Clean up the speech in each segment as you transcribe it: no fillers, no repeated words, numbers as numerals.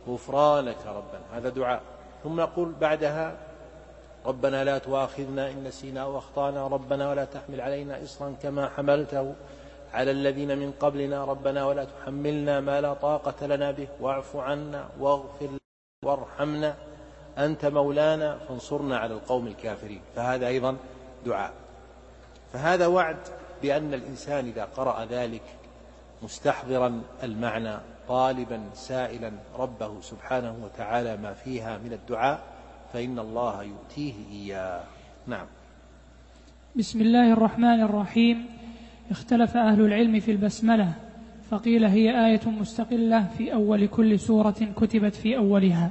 غفرانك ربنا، هذا دعاء. ثم نقول بعدها ربنا لا تؤاخذنا إن نسينا أو أخطأنا، ربنا ولا تحمل علينا إصرا كما حملته على الذين من قبلنا، ربنا ولا تحملنا ما لا طاقة لنا به، واعف عنا واغفر لنا وارحمنا أنت مولانا فانصرنا على القوم الكافرين. فهذا أيضا دعاء. فهذا وعد بأن الإنسان إذا قرأ ذلك مستحضرا المعنى طالبا سائلا ربه سبحانه وتعالى ما فيها من الدعاء فإن الله يؤتيه إياه. نعم. بسم الله الرحمن الرحيم. اختلف أهل العلم في البسملة، فقيل هي آية مستقلة في أول كل سورة كتبت في أولها،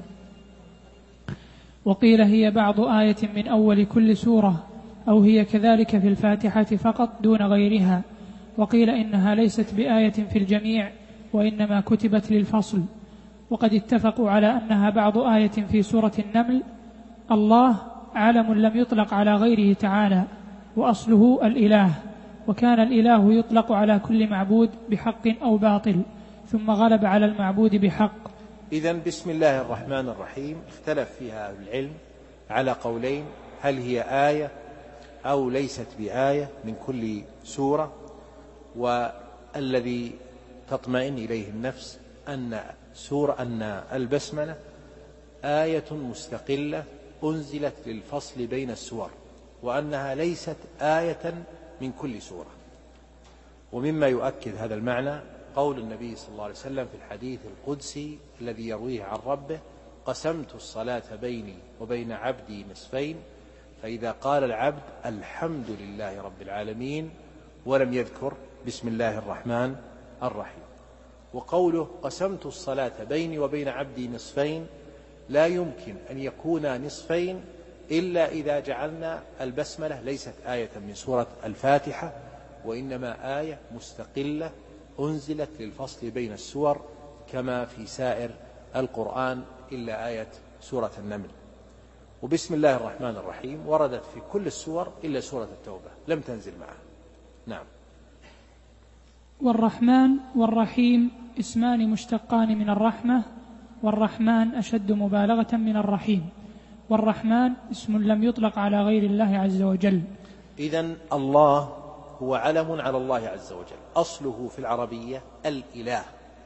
وقيل هي بعض آية من أول كل سورة، أو هي كذلك في الفاتحة فقط دون غيرها، وقيل إنها ليست بآية في الجميع وإنما كتبت للفصل. وقد اتفقوا على أنها بعض آية في سورة النمل. الله علم لم يطلق على غيره تعالى، وأصله الإله، وكان الإله يطلق على كل معبود بحق أو باطل، ثم غلب على المعبود بحق. إذن بسم الله الرحمن الرحيم اختلف فيها أهل العلم على قولين: هل هي آية أو ليست بآية من كل سورة؟ والذي تطمئن إليه النفس أن البسملة آية مستقلة أنزلت للفصل بين السور، وأنها ليست آية من كل سورة. ومما يؤكد هذا المعنى قول النبي صلى الله عليه وسلم في الحديث القدسي الذي يرويه عن ربه: قسمت الصلاة بيني وبين عبدي نصفين، فإذا قال العبد الحمد لله رب العالمين ولم يذكر بسم الله الرحمن الرحيم. وقوله قسمت الصلاة بيني وبين عبدي نصفين لا يمكن أن يكون نصفين إلا إذا جعلنا البسملة ليست آية من سورة الفاتحة، وإنما آية مستقلة أنزلت للفصل بين السور كما في سائر القرآن إلا آية سورة النمل. وبسم الله الرحمن الرحيم وردت في كل السور إلا سورة التوبة لم تنزل معها. نعم. والرحمن والرحيم اسمان مشتقان من الرحمة، والرحمن أشد مبالغة من الرحيم، والرحمن اسم لم يطلق على غير الله عز وجل. إذن الله هو علم على الله عز وجل، أصله في العربية الإله،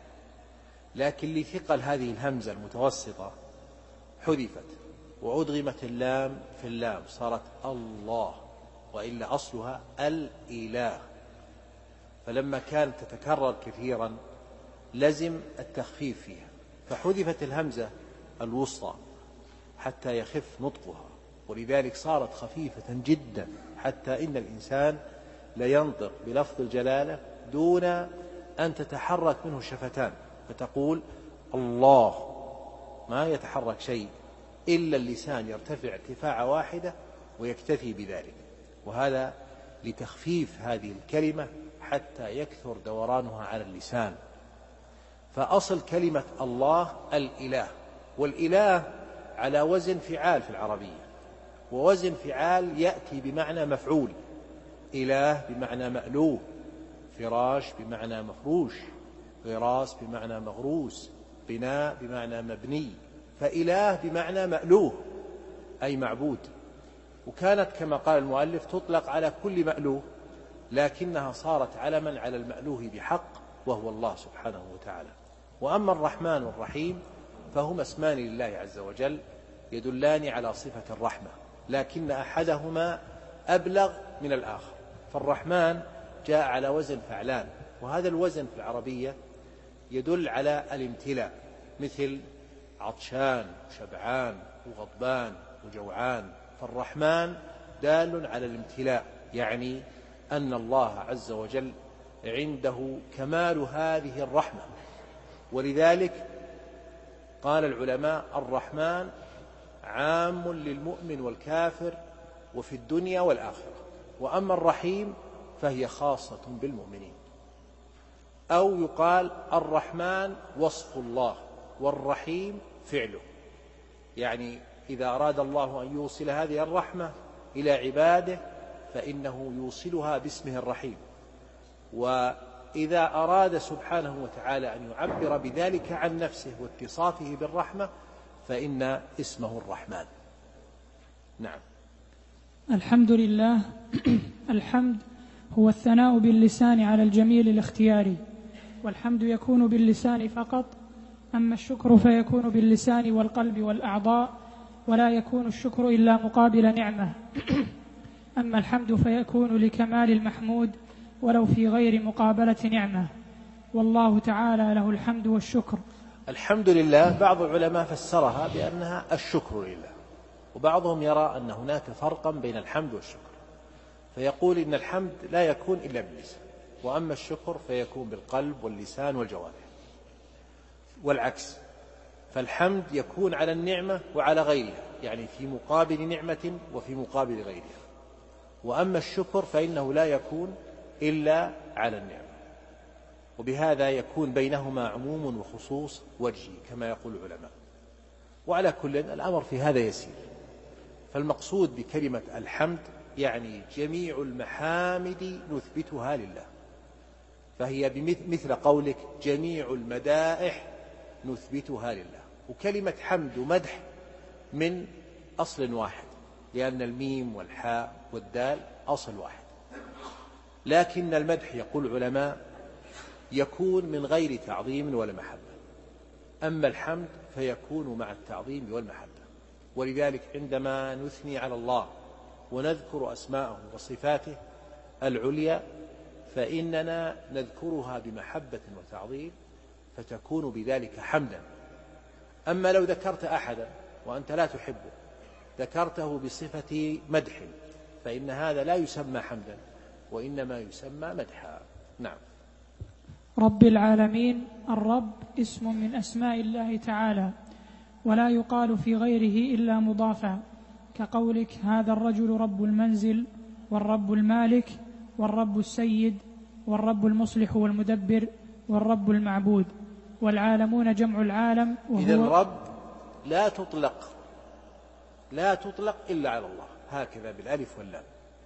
لكن لثقل هذه الهمزة المتوسطة حذفت وأدغمت اللام في اللام صارت الله، وإلا أصلها الإله، فلما كانت تتكرر كثيرا لزم التخفيف فيها، فحذفت الهمزة الوسطى حتى يخف نطقها، ولذلك صارت خفيفة جدا حتى إن الإنسان لينطق بلفظ الجلالة دون أن تتحرك منه الشفتان، فتقول الله ما يتحرك شيء إلا اللسان يرتفع ارتفاعة واحدة ويكتفي بذلك، وهذا لتخفيف هذه الكلمة حتى يكثر دورانها على اللسان. فأصل كلمة الله الإله، والإله على وزن فعال في العربية، ووزن فعال يأتي بمعنى مفعول، إله بمعنى مألوه، فراش بمعنى مفروش، غراس بمعنى مغروس، بناء بمعنى مبني، فإله بمعنى مألوه أي معبود. وكانت كما قال المؤلف تطلق على كل مألوه، لكنها صارت علما على المألوه بحق وهو الله سبحانه وتعالى. وأما الرحمن والرحيم فهما اسمان لله عز وجل يدلان على صفة الرحمة، لكن أحدهما أبلغ من الآخر. فالرحمن جاء على وزن فعلان، وهذا الوزن في العربية يدل على الامتلاء، مثل عطشان وشبعان وغضبان وجوعان، فالرحمن دال على الامتلاء، يعني أن الله عز وجل عنده كمال هذه الرحمة. ولذلك قال العلماء الرحمن عام للمؤمن والكافر وفي الدنيا والآخرة، وأما الرحيم فهي خاصة بالمؤمنين. أو يقال الرحمن وصف الله والرحيم فعله، يعني إذا أراد الله أن يوصل هذه الرحمة إلى عباده فإنه يوصلها باسمه الرحيم، وإذا إذا أراد سبحانه وتعالى أن يعبر بذلك عن نفسه واتصافه بالرحمة فإن اسمه الرحمن. نعم. الحمد لله. الحمد هو الثناء باللسان على الجميل الاختياري، والحمد يكون باللسان فقط، أما الشكر فيكون باللسان والقلب والأعضاء، ولا يكون الشكر إلا مقابل نعمة. أما الحمد فيكون لكمال المحمود ولو في غير مقابلة نعمة، والله تعالى له الحمد والشكر. الحمد لله بعض العلماء فسرها بأنها الشكر لله، وبعضهم يرى أن هناك فرقا بين الحمد والشكر، فيقول إن الحمد لا يكون إلا باللسان، وأما الشكر فيكون بالقلب واللسان والجوارح، والعكس، فالحمد يكون على النعمة وعلى غيرها، يعني في مقابل نعمة وفي مقابل غيرها، وأما الشكر فإنه لا يكون إلا على النعمة، وبهذا يكون بينهما عموم وخصوص وجهي كما يقول العلماء. وعلى كل الأمر في هذا يسير، فالمقصود بكلمة الحمد يعني جميع المحامد نثبتها لله، فهي مثل قولك جميع المدائح نثبتها لله. وكلمة حمد ومدح من أصل واحد، لأن الميم والحاء والدال أصل واحد، لكن المدح يقول العلماء يكون من غير تعظيم ولا محبة، أما الحمد فيكون مع التعظيم والمحبة. ولذلك عندما نثني على الله ونذكر أسماءه وصفاته العليا فإننا نذكرها بمحبة وتعظيم، فتكون بذلك حمدا. أما لو ذكرت أحدا وأنت لا تحبه ذكرته بصفة مدح فإن هذا لا يسمى حمدا، وإنما يسمى مدحا. نعم. رب العالمين. الرب اسم من أسماء الله تعالى، ولا يقال في غيره إلا مضافا، كقولك هذا الرجل رب المنزل، والرب المالك، والرب السيد، والرب المصلح والمدبر، والرب المعبود. والعالمون جمع العالم، إذن رب لا تطلق إلا على الله، هكذا بالألف واللام.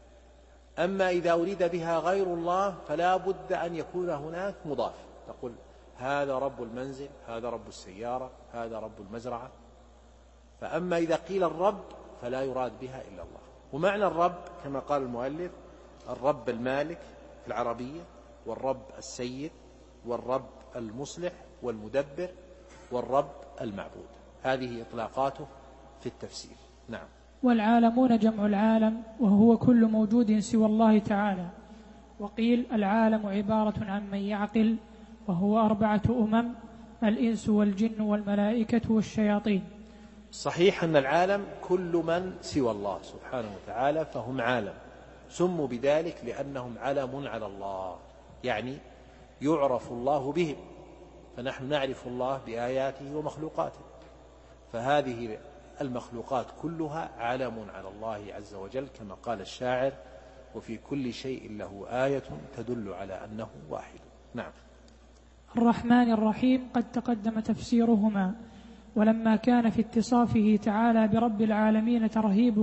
أما إذا أريد بها غير الله فلا بد أن يكون هناك مضاف، تقول هذا رب المنزل، هذا رب السيارة، هذا رب المزرعة. فأما إذا قيل الرب فلا يراد بها إلا الله. ومعنى الرب كما قال المؤلف الرب المالك في العربية، والرب السيد، والرب المصلح والمدبر، والرب المعبود، هذه إطلاقاته في التفسير. نعم. والعالمون جمع العالم، وهو كل موجود سوى الله تعالى. وقيل العالم عبارة عن من يعقل، وهو 4 أمم: الإنس والجن والملائكة والشياطين. صحيح أن العالم كل من سوى الله سبحانه وتعالى فهم عالم، سموا بذلك لأنهم علم على الله، يعني يعرف الله بهم، فنحن نعرف الله بآياته ومخلوقاته، فهذه المخلوقات كلها علم على الله عز وجل، كما قال الشاعر وفي كل شيء له آية تدل على أنه واحد. نعم. الرحمن الرحيم قد تقدم تفسيرهما، ولما كان في اتصافه تعالى برب العالمين ترهيب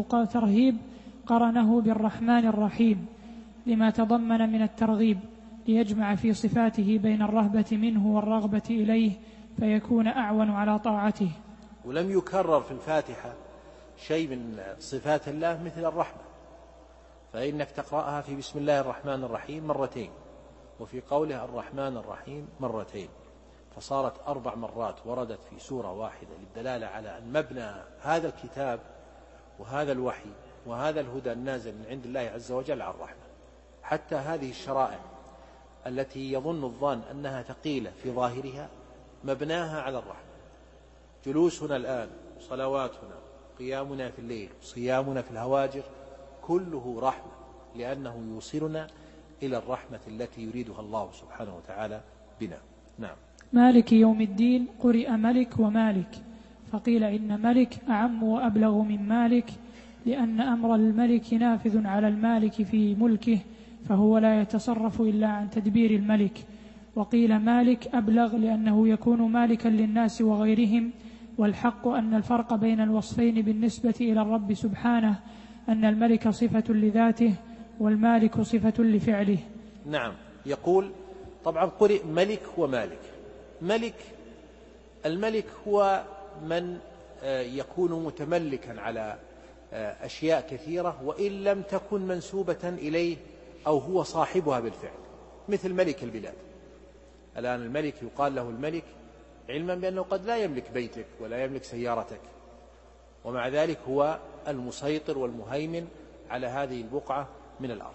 قرنه بالرحمن الرحيم لما تضمن من الترغيب، ليجمع في صفاته بين الرهبة منه والرغبة إليه، فيكون أعون على طاعته. ولم يكرر في الفاتحة شيء من صفات الله مثل الرحمة، فإنك تقرأها في بسم الله الرحمن الرحيم 2 مرتين، وفي قوله الرحمن الرحيم 2 مرتين، فصارت 4 مرات وردت في سورة واحدة، للدلالة على أن مبنى هذا الكتاب وهذا الوحي وهذا الهدى النازل من عند الله عز وجل على الرحمة. حتى هذه الشرائع التي يظن الظان أنها ثقيلة في ظاهرها مبناها على الرحمة. جلوسنا الآن، صلواتنا، قيامنا في الليل، صيامنا في الهواجر، كله رحمة، لأنه يوصلنا إلى الرحمة التي يريدها الله سبحانه وتعالى بنا. نعم. مالك يوم الدين قرئ ملك ومالك، فقيل إن ملك أعم وأبلغ من مالك، لأن أمر الملك نافذ على المالك في ملكه، فهو لا يتصرف إلا عن تدبير الملك. وقيل مالك أبلغ لأنه يكون مالكا للناس وغيرهم، والحق أن الفرق بين الوصفين بالنسبة إلى الرب سبحانه أن الملك صفة لذاته والمالك صفة لفعله. نعم. يقول طبعا قرئ ملك ومالك. الملك هو من يكون متملكا على أشياء كثيرة وإن لم تكن منسوبة إليه أو هو صاحبها بالفعل، مثل ملك البلاد. الآن الملك يقال له الملك علما بأنه قد لا يملك بيتك ولا يملك سيارتك، ومع ذلك هو المسيطر والمهيمن على هذه البقعة من الأرض.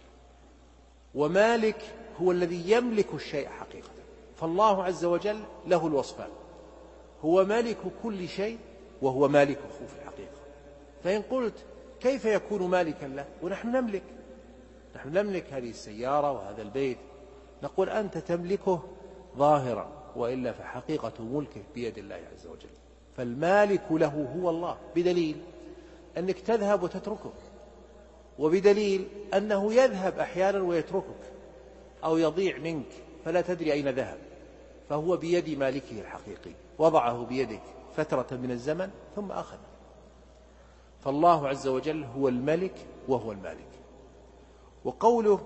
ومالك هو الذي يملك الشيء حقيقة، فالله عز وجل له الوصفان، هو مالك كل شيء وهو مالكه في الحقيقة. فإن قلت كيف يكون مالكا له ونحن نملك؟ نحن نملك هذه السيارة وهذا البيت، نقول أنت تملكه ظاهرا، وإلا فحقيقة ملكه بيد الله عز وجل. فالمالك له هو الله، بدليل أنك تذهب وتتركه، وبدليل أنه يذهب أحيانا ويتركك أو يضيع منك فلا تدري أين ذهب، فهو بيد مالكه الحقيقي، وضعه بيدك فترة من الزمن ثم أخذه. فالله عز وجل هو الملك وهو المالك. وقوله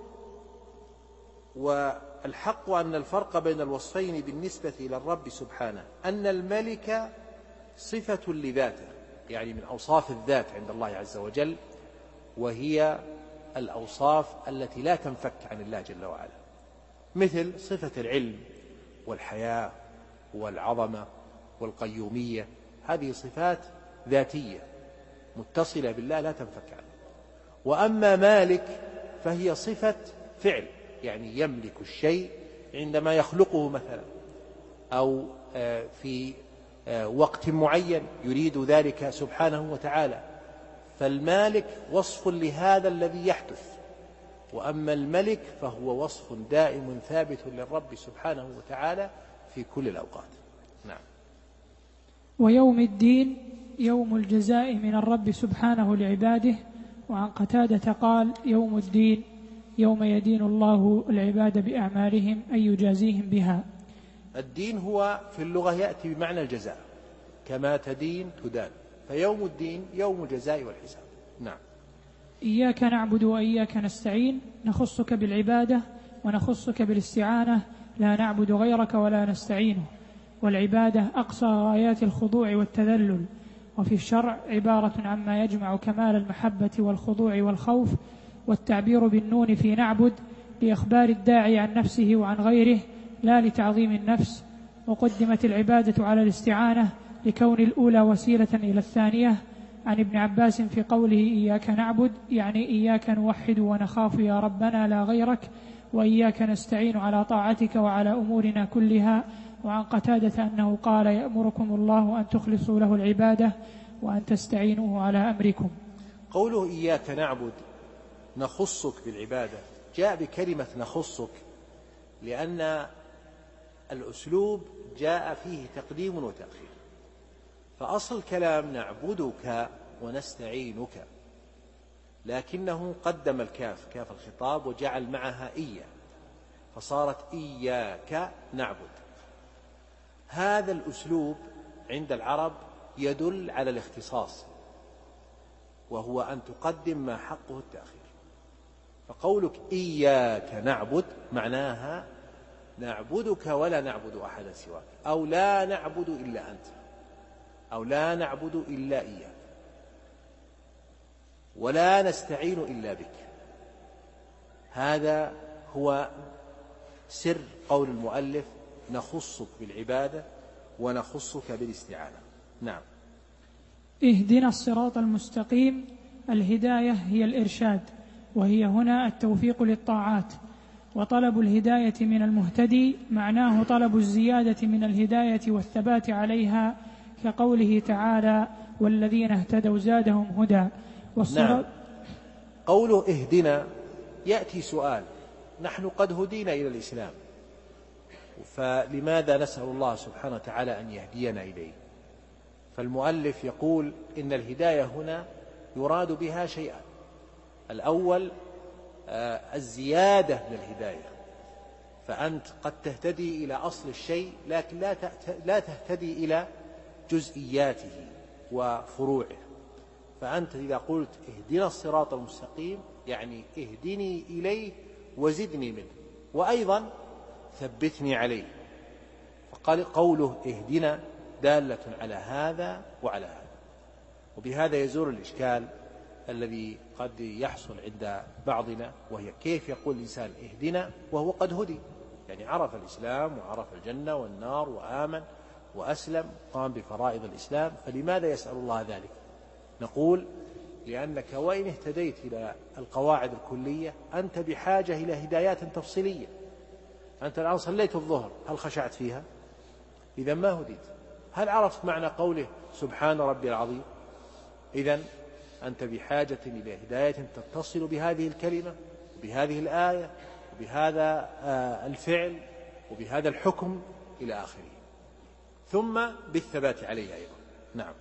والحق أن الفرق بين الوصفين بالنسبة إلى الرب سبحانه أن الملك صفة لذاته، يعني من أوصاف الذات عند الله عز وجل، وهي الأوصاف التي لا تنفك عن الله جل وعلا، مثل صفة العلم والحياة والعظمة والقيومية، هذه صفات ذاتية متصلة بالله لا تنفك عنه. وأما مالك فهي صفة فعل، يعني يملك الشيء عندما يخلقه مثلا، أو في وقت معين يريد ذلك سبحانه وتعالى، فالمالك وصف لهذا الذي يحدث. وأما الملك فهو وصف دائم ثابت للرب سبحانه وتعالى في كل الأوقات. نعم. ويوم الدين يوم الجزاء من الرب سبحانه لعباده. وعن قتادة قال: يوم الدين يوم يدين الله العباد بأعمالهم أي يجازيهم بها. الدين هو في اللغة يأتي بمعنى الجزاء، كما تدين تدان، فيوم الدين يوم الجزاء والحساب. نعم. إياك نعبد وإياك نستعين، نخصك بالعبادة ونخصك بالاستعانة، لا نعبد غيرك ولا نستعينه. والعبادة أقصى غايات الخضوع والتذلل، وفي الشرع عبارة عما يجمع كمال المحبة والخضوع والخوف. والتعبير بالنون في نعبد لإخبار الداعي عن نفسه وعن غيره لا لتعظيم النفس. وقدمت العبادة على الاستعانة لكون الأولى وسيلة إلى الثانية. عن ابن عباس في قوله إياك نعبد يعني إياك نوحد ونخاف يا ربنا لا غيرك، وإياك نستعين على طاعتك وعلى أمورنا كلها. وعن قتادة أنه قال: يأمركم الله أن تخلصوا له العبادة وأن تستعينوه على أمركم. قوله إياك نعبد نخصك بالعبادة جاء بكلمة نخصك لأن الأسلوب جاء فيه تقديم وتأخير، فأصل الكلام نعبدك ونستعينك، لكنه قدم الكاف كاف الخطاب وجعل معها إيا، فصارت إياك نعبد. هذا الأسلوب عند العرب يدل على الاختصاص، وهو أن تقدم ما حقه التأخير. فقولك إياك نعبد معناها نعبدك ولا نعبد أحدا سواك، أو لا نعبد إلا أنت، أو لا نعبد إلا إياك، ولا نستعين إلا بك. هذا هو سر قول المؤلف نخصك بالعبادة ونخصك بالاستعانة. نعم. اهدنا الصراط المستقيم. الهداية هي الإرشاد، وهي هنا التوفيق للطاعات. وطلب الهداية من المهتدي معناه طلب الزيادة من الهداية والثبات عليها، كقوله تعالى: والذين اهتدوا زادهم هدى. نعم. قوله اهدنا يأتي سؤال: نحن قد هدينا إلى الإسلام، فلماذا نسأل الله سبحانه وتعالى أن يهدينا إليه؟ فالمؤلف يقول إن الهداية هنا يراد بها شيئان: الأول الزيادة من الهداية، فأنت قد تهتدي إلى أصل الشيء لكن لا تهتدي إلى جزئياته وفروعه. فأنت إذا قلت اهدنا الصراط المستقيم يعني اهدني إليه وزدني منه. وأيضا ثبتني عليه. فقال قوله اهدنا دالة على هذا وعلى هذا. وبهذا يزول الإشكال الذي قد يحصل عند بعضنا، وهي كيف يقول الإنسان اهدنا وهو قد هدي، يعني عرف الإسلام وعرف الجنة والنار وآمن وأسلم قام بفرائض الإسلام، فلماذا يسأل الله ذلك؟ نقول لأنك وإن اهتديت إلى القواعد الكلية أنت بحاجة إلى هدايات تفصيلية. أنت الآن صليت الظهر، هل خشعت فيها؟ إذا ما هديت. هل عرفت معنى قوله سبحان ربي العظيم؟ إذن أنت بحاجة إلى هداية تتصل بهذه الكلمة وبهذه الآية وبهذا الفعل وبهذا الحكم إلى آخره، ثم بالثبات عليه أيضا. نعم.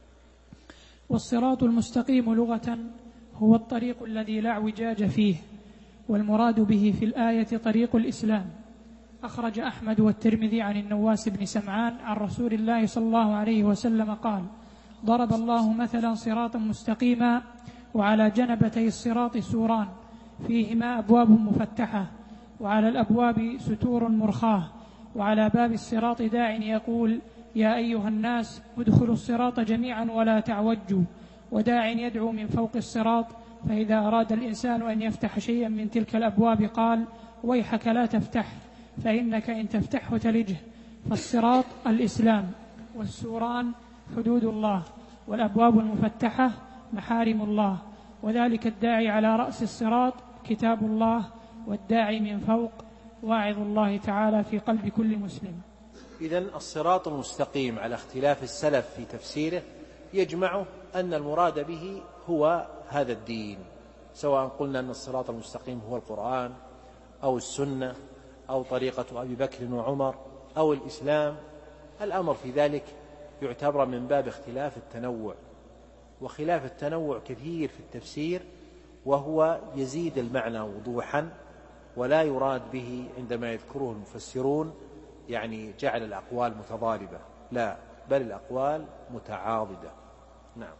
والصراط المستقيم لغة هو الطريق الذي لا اعوجاج فيه، والمراد به في الآية طريق الإسلام. أخرج أحمد والترمذي عن النواس بن سمعان عن رسول الله صلى الله عليه وسلم قال: ضرب الله مثلا صراطا مستقيما وعلى جنبتي الصراط سوران فيهما أبواب مفتحة وعلى الأبواب ستور مرخاة، وعلى باب الصراط داع يقول: يا أيها الناس ادخلوا الصراط جميعا ولا تعوجوا، وداع يدعو من فوق الصراط، فإذا أراد الإنسان أن يفتح شيئا من تلك الأبواب قال: ويحك لا تفتح، فإنك إن تفتحه تلجه. فالصراط الإسلام، والسوران حدود الله، والأبواب المفتحة محارم الله، وذلك الداعي على رأس الصراط كتاب الله، والداعي من فوق واعظ الله تعالى في قلب كل مسلم. إذن الصراط المستقيم على اختلاف السلف في تفسيره يجمع أن المراد به هو هذا الدين، سواء قلنا أن الصراط المستقيم هو القرآن أو السنة أو طريقة أبي بكر وعمر أو الإسلام. الأمر في ذلك يعتبر من باب اختلاف التنوع، وخلاف التنوع كثير في التفسير، وهو يزيد المعنى وضوحا، ولا يراد به عندما يذكره المفسرون يعني جعل الأقوال متضاربة، لا، بل الأقوال متعاضدة. نعم.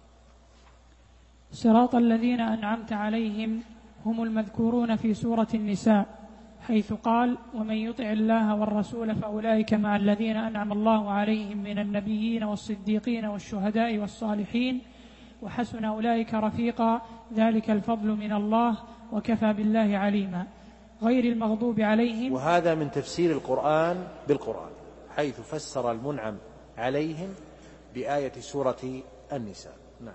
صراط الذين أنعمت عليهم هم المذكورون في سورة النساء، حيث قال: ومن يطع الله والرسول فأولئك مع الذين أنعم الله عليهم من النبيين والصديقين والشهداء والصالحين وحسن أولئك رفيقا، ذلك الفضل من الله وكفى بالله عليما. غير المغضوب عليهم. وهذا من تفسير القرآن بالقرآن، حيث فسر المنعم عليهم بآية سورة النساء. نعم.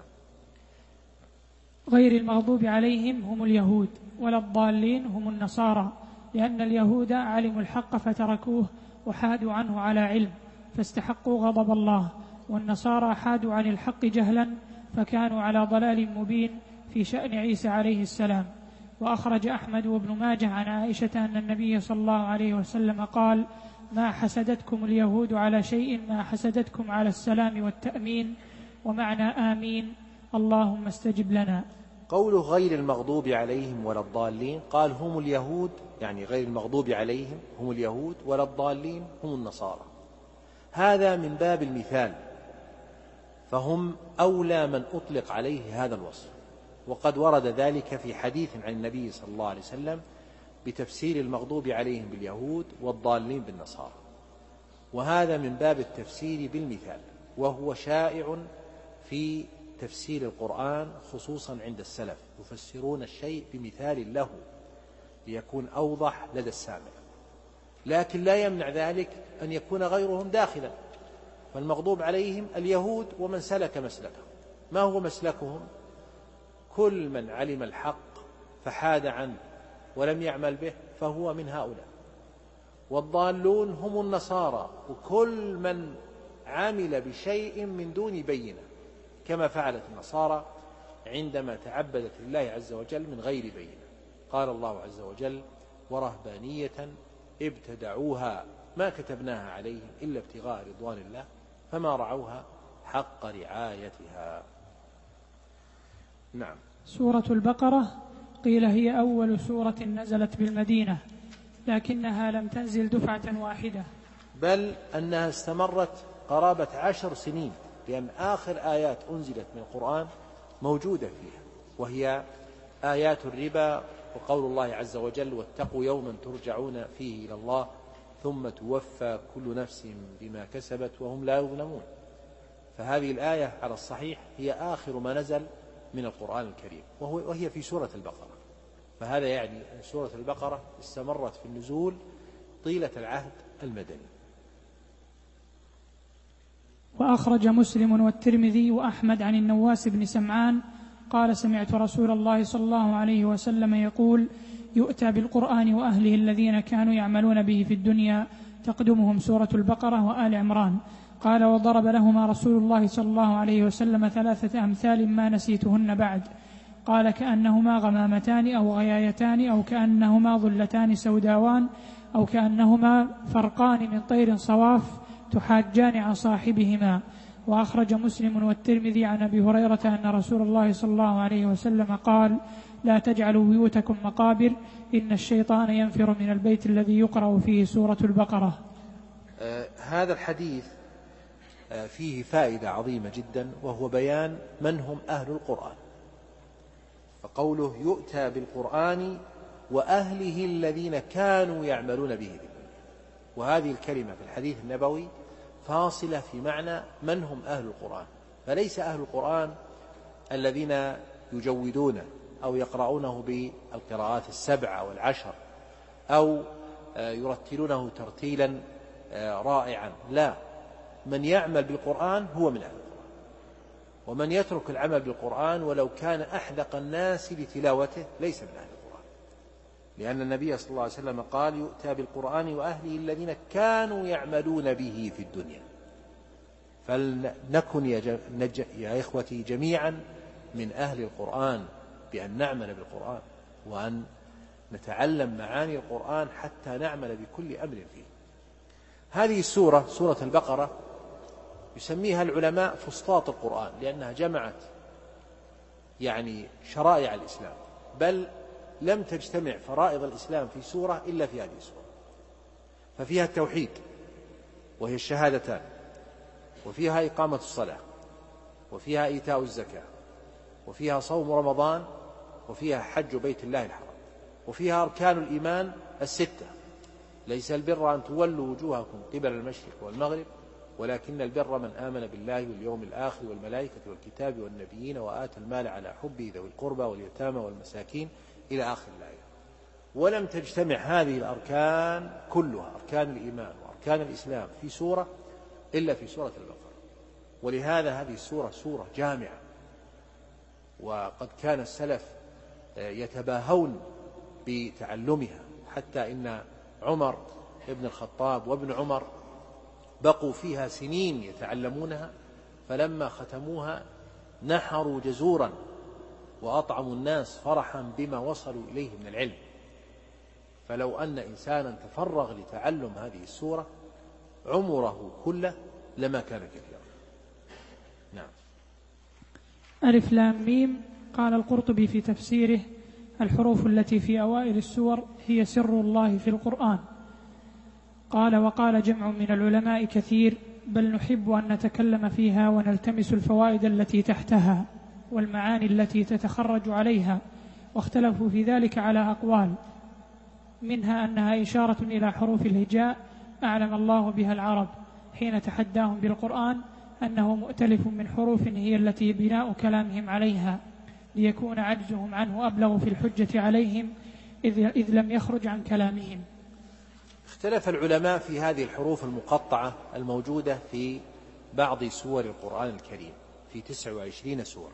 غير المغضوب عليهم هم اليهود، ولا الضالين هم النصارى، لأن اليهود علموا الحق فتركوه وحادوا عنه على علم فاستحقوا غضب الله، والنصارى حادوا عن الحق جهلا فكانوا على ضلال مبين في شأن عيسى عليه السلام. وأخرج أحمد وابن ماجه عن عائشة أن النبي صلى الله عليه وسلم قال: ما حسدتكم اليهود على شيء ما حسدتكم على السلام والتأمين، ومعنى آمين اللهم استجب لنا. قوله غير المغضوب عليهم ولا الضالين، قال هم اليهود، يعني غير المغضوب عليهم هم اليهود، ولا الضالين هم النصارى. هذا من باب المثال، فهم أولى من أطلق عليه هذا الوصف، وقد ورد ذلك في حديث عن النبي صلى الله عليه وسلم بتفسير المغضوب عليهم باليهود والضالين بالنصارى، وهذا من باب التفسير بالمثال، وهو شائع في تفسير القرآن خصوصا عند السلف، يفسرون الشيء بمثال له ليكون أوضح لدى السامع، لكن لا يمنع ذلك أن يكون غيرهم داخلا. فالمغضوب عليهم اليهود ومن سلك مسلكهم. ما هو مسلكهم؟ كل من علم الحق فحاد عنه ولم يعمل به فهو من هؤلاء. والضالون هم النصارى، وكل من عمل بشيء من دون بينة، كما فعلت النصارى عندما تعبدت لله عز وجل من غير بينة. قال الله عز وجل: ورهبانية ابتدعوها ما كتبناها عليهم إلا ابتغاء رضوان الله فما رعوها حق رعايتها. نعم. سورة البقرة قيل هي أول سورة نزلت بالمدينة، لكنها لم تنزل دفعة واحدة، بل أنها استمرت قرابة 10 سنين، لأن آخر آيات أنزلت من القرآن موجودة فيها، وهي آيات الربا وقول الله عز وجل واتقوا يوما ترجعون فيه إلى الله ثم توفى كل نفس بما كسبت وهم لا يظلمون. فهذه الآية على الصحيح هي آخر ما نزل من القرآن الكريم، وهي في سورة البقرة. فهذا يعني أن سورة البقرة استمرت في النزول طيلة العهد المدني. وأخرج مسلم والترمذي وأحمد عن النواس بن سمعان قال سمعت رسول الله صلى الله عليه وسلم يقول يؤتى بالقرآن وأهله الذين كانوا يعملون به في الدنيا تقدمهم سورة البقرة وآل عمران. قال وضرب لهما رسول الله صلى الله عليه وسلم 3 أمثال ما نسيتهن بعد. قال كأنهما غمامتان أو غيايتان أو كأنهما ظلتان سوداوان أو كأنهما فرقان من طير صواف تحاجان عن صاحبهما. وأخرج مسلم والترمذي عن أبي هريرة أن رسول الله صلى الله عليه وسلم قال لا تجعلوا بيوتكم مقابر إن الشيطان ينفر من البيت الذي يقرأ فيه سورة البقرة. هذا الحديث فيه فائدة عظيمة جدا، وهو بيان من هم أهل القرآن. فقوله يؤتى بالقرآن وأهله الذين كانوا يعملون به، وهذه الكلمة في الحديث النبوي فاصلة في معنى من هم أهل القرآن. فليس أهل القرآن الذين يجودونه أو يقرؤونه بالقراءات 7 والعشر أو يرتلونه ترتيلا رائعا، لا، من يعمل بالقرآن هو من أهل القرآن. ومن يترك العمل بالقرآن ولو كان أحدق الناس لتلاوته ليس من أهل القرآن، لأن النبي صلى الله عليه وسلم قال يؤتى بالقرآن وأهله الذين كانوا يعملون به في الدنيا. فلنكن يا إخوتي جميعا من أهل القرآن بأن نعمل بالقرآن وأن نتعلم معاني القرآن حتى نعمل بكل أمر فيه. هذه السورة سورة البقرة يسميها العلماء فسطاط القرآن، لأنها جمعت يعني شرائع الإسلام، بل لم تجتمع فرائض الإسلام في سورة إلا في هذه السورة. ففيها التوحيد وهي الشهادتان، وفيها إقامة الصلاة، وفيها إيتاء الزكاة، وفيها صوم رمضان، وفيها حج بيت الله الحرام، وفيها أركان الإيمان 6: ليس البر أن تولوا وجوهكم قبل المشرق والمغرب ولكن البر من آمن بالله واليوم الآخر والملائكة والكتاب والنبيين وآتى المال على حبه ذوي القربى واليتامى والمساكين إلى آخر الآية. ولم تجتمع هذه الأركان كلها، أركان الإيمان وأركان الإسلام، في سورة إلا في سورة البقرة. ولهذا هذه السورة سورة جامعة، وقد كان السلف يتباهون بتعلمها، حتى إن عمر ابن الخطاب وابن عمر بقوا فيها سنين يتعلمونها، فلما ختموها نحروا جزورا وأطعموا الناس فرحا بما وصلوا إليه من العلم. فلو أن إنسانا تفرغ لتعلم هذه السورة عمره كله لما كان كثيرا. نعم. ألف لام ميم. قال القرطبي في تفسيره الحروف التي في أوائل السور هي سر الله في القرآن. قال وقال جمع من العلماء كثير بل نحب أن نتكلم فيها ونلتمس الفوائد التي تحتها والمعاني التي تتخرج عليها، واختلفوا في ذلك على أقوال، منها أنها إشارة إلى حروف الهجاء أعلم الله بها العرب حين تحداهم بالقرآن أنه مؤتلف من حروف هي التي بناء كلامهم عليها، ليكون عجزهم عنه أبلغ في الحجة عليهم إذ لم يخرج عن كلامهم. اختلف العلماء في هذه الحروف المقطعة الموجودة في بعض سور القرآن الكريم، في 29 سورة،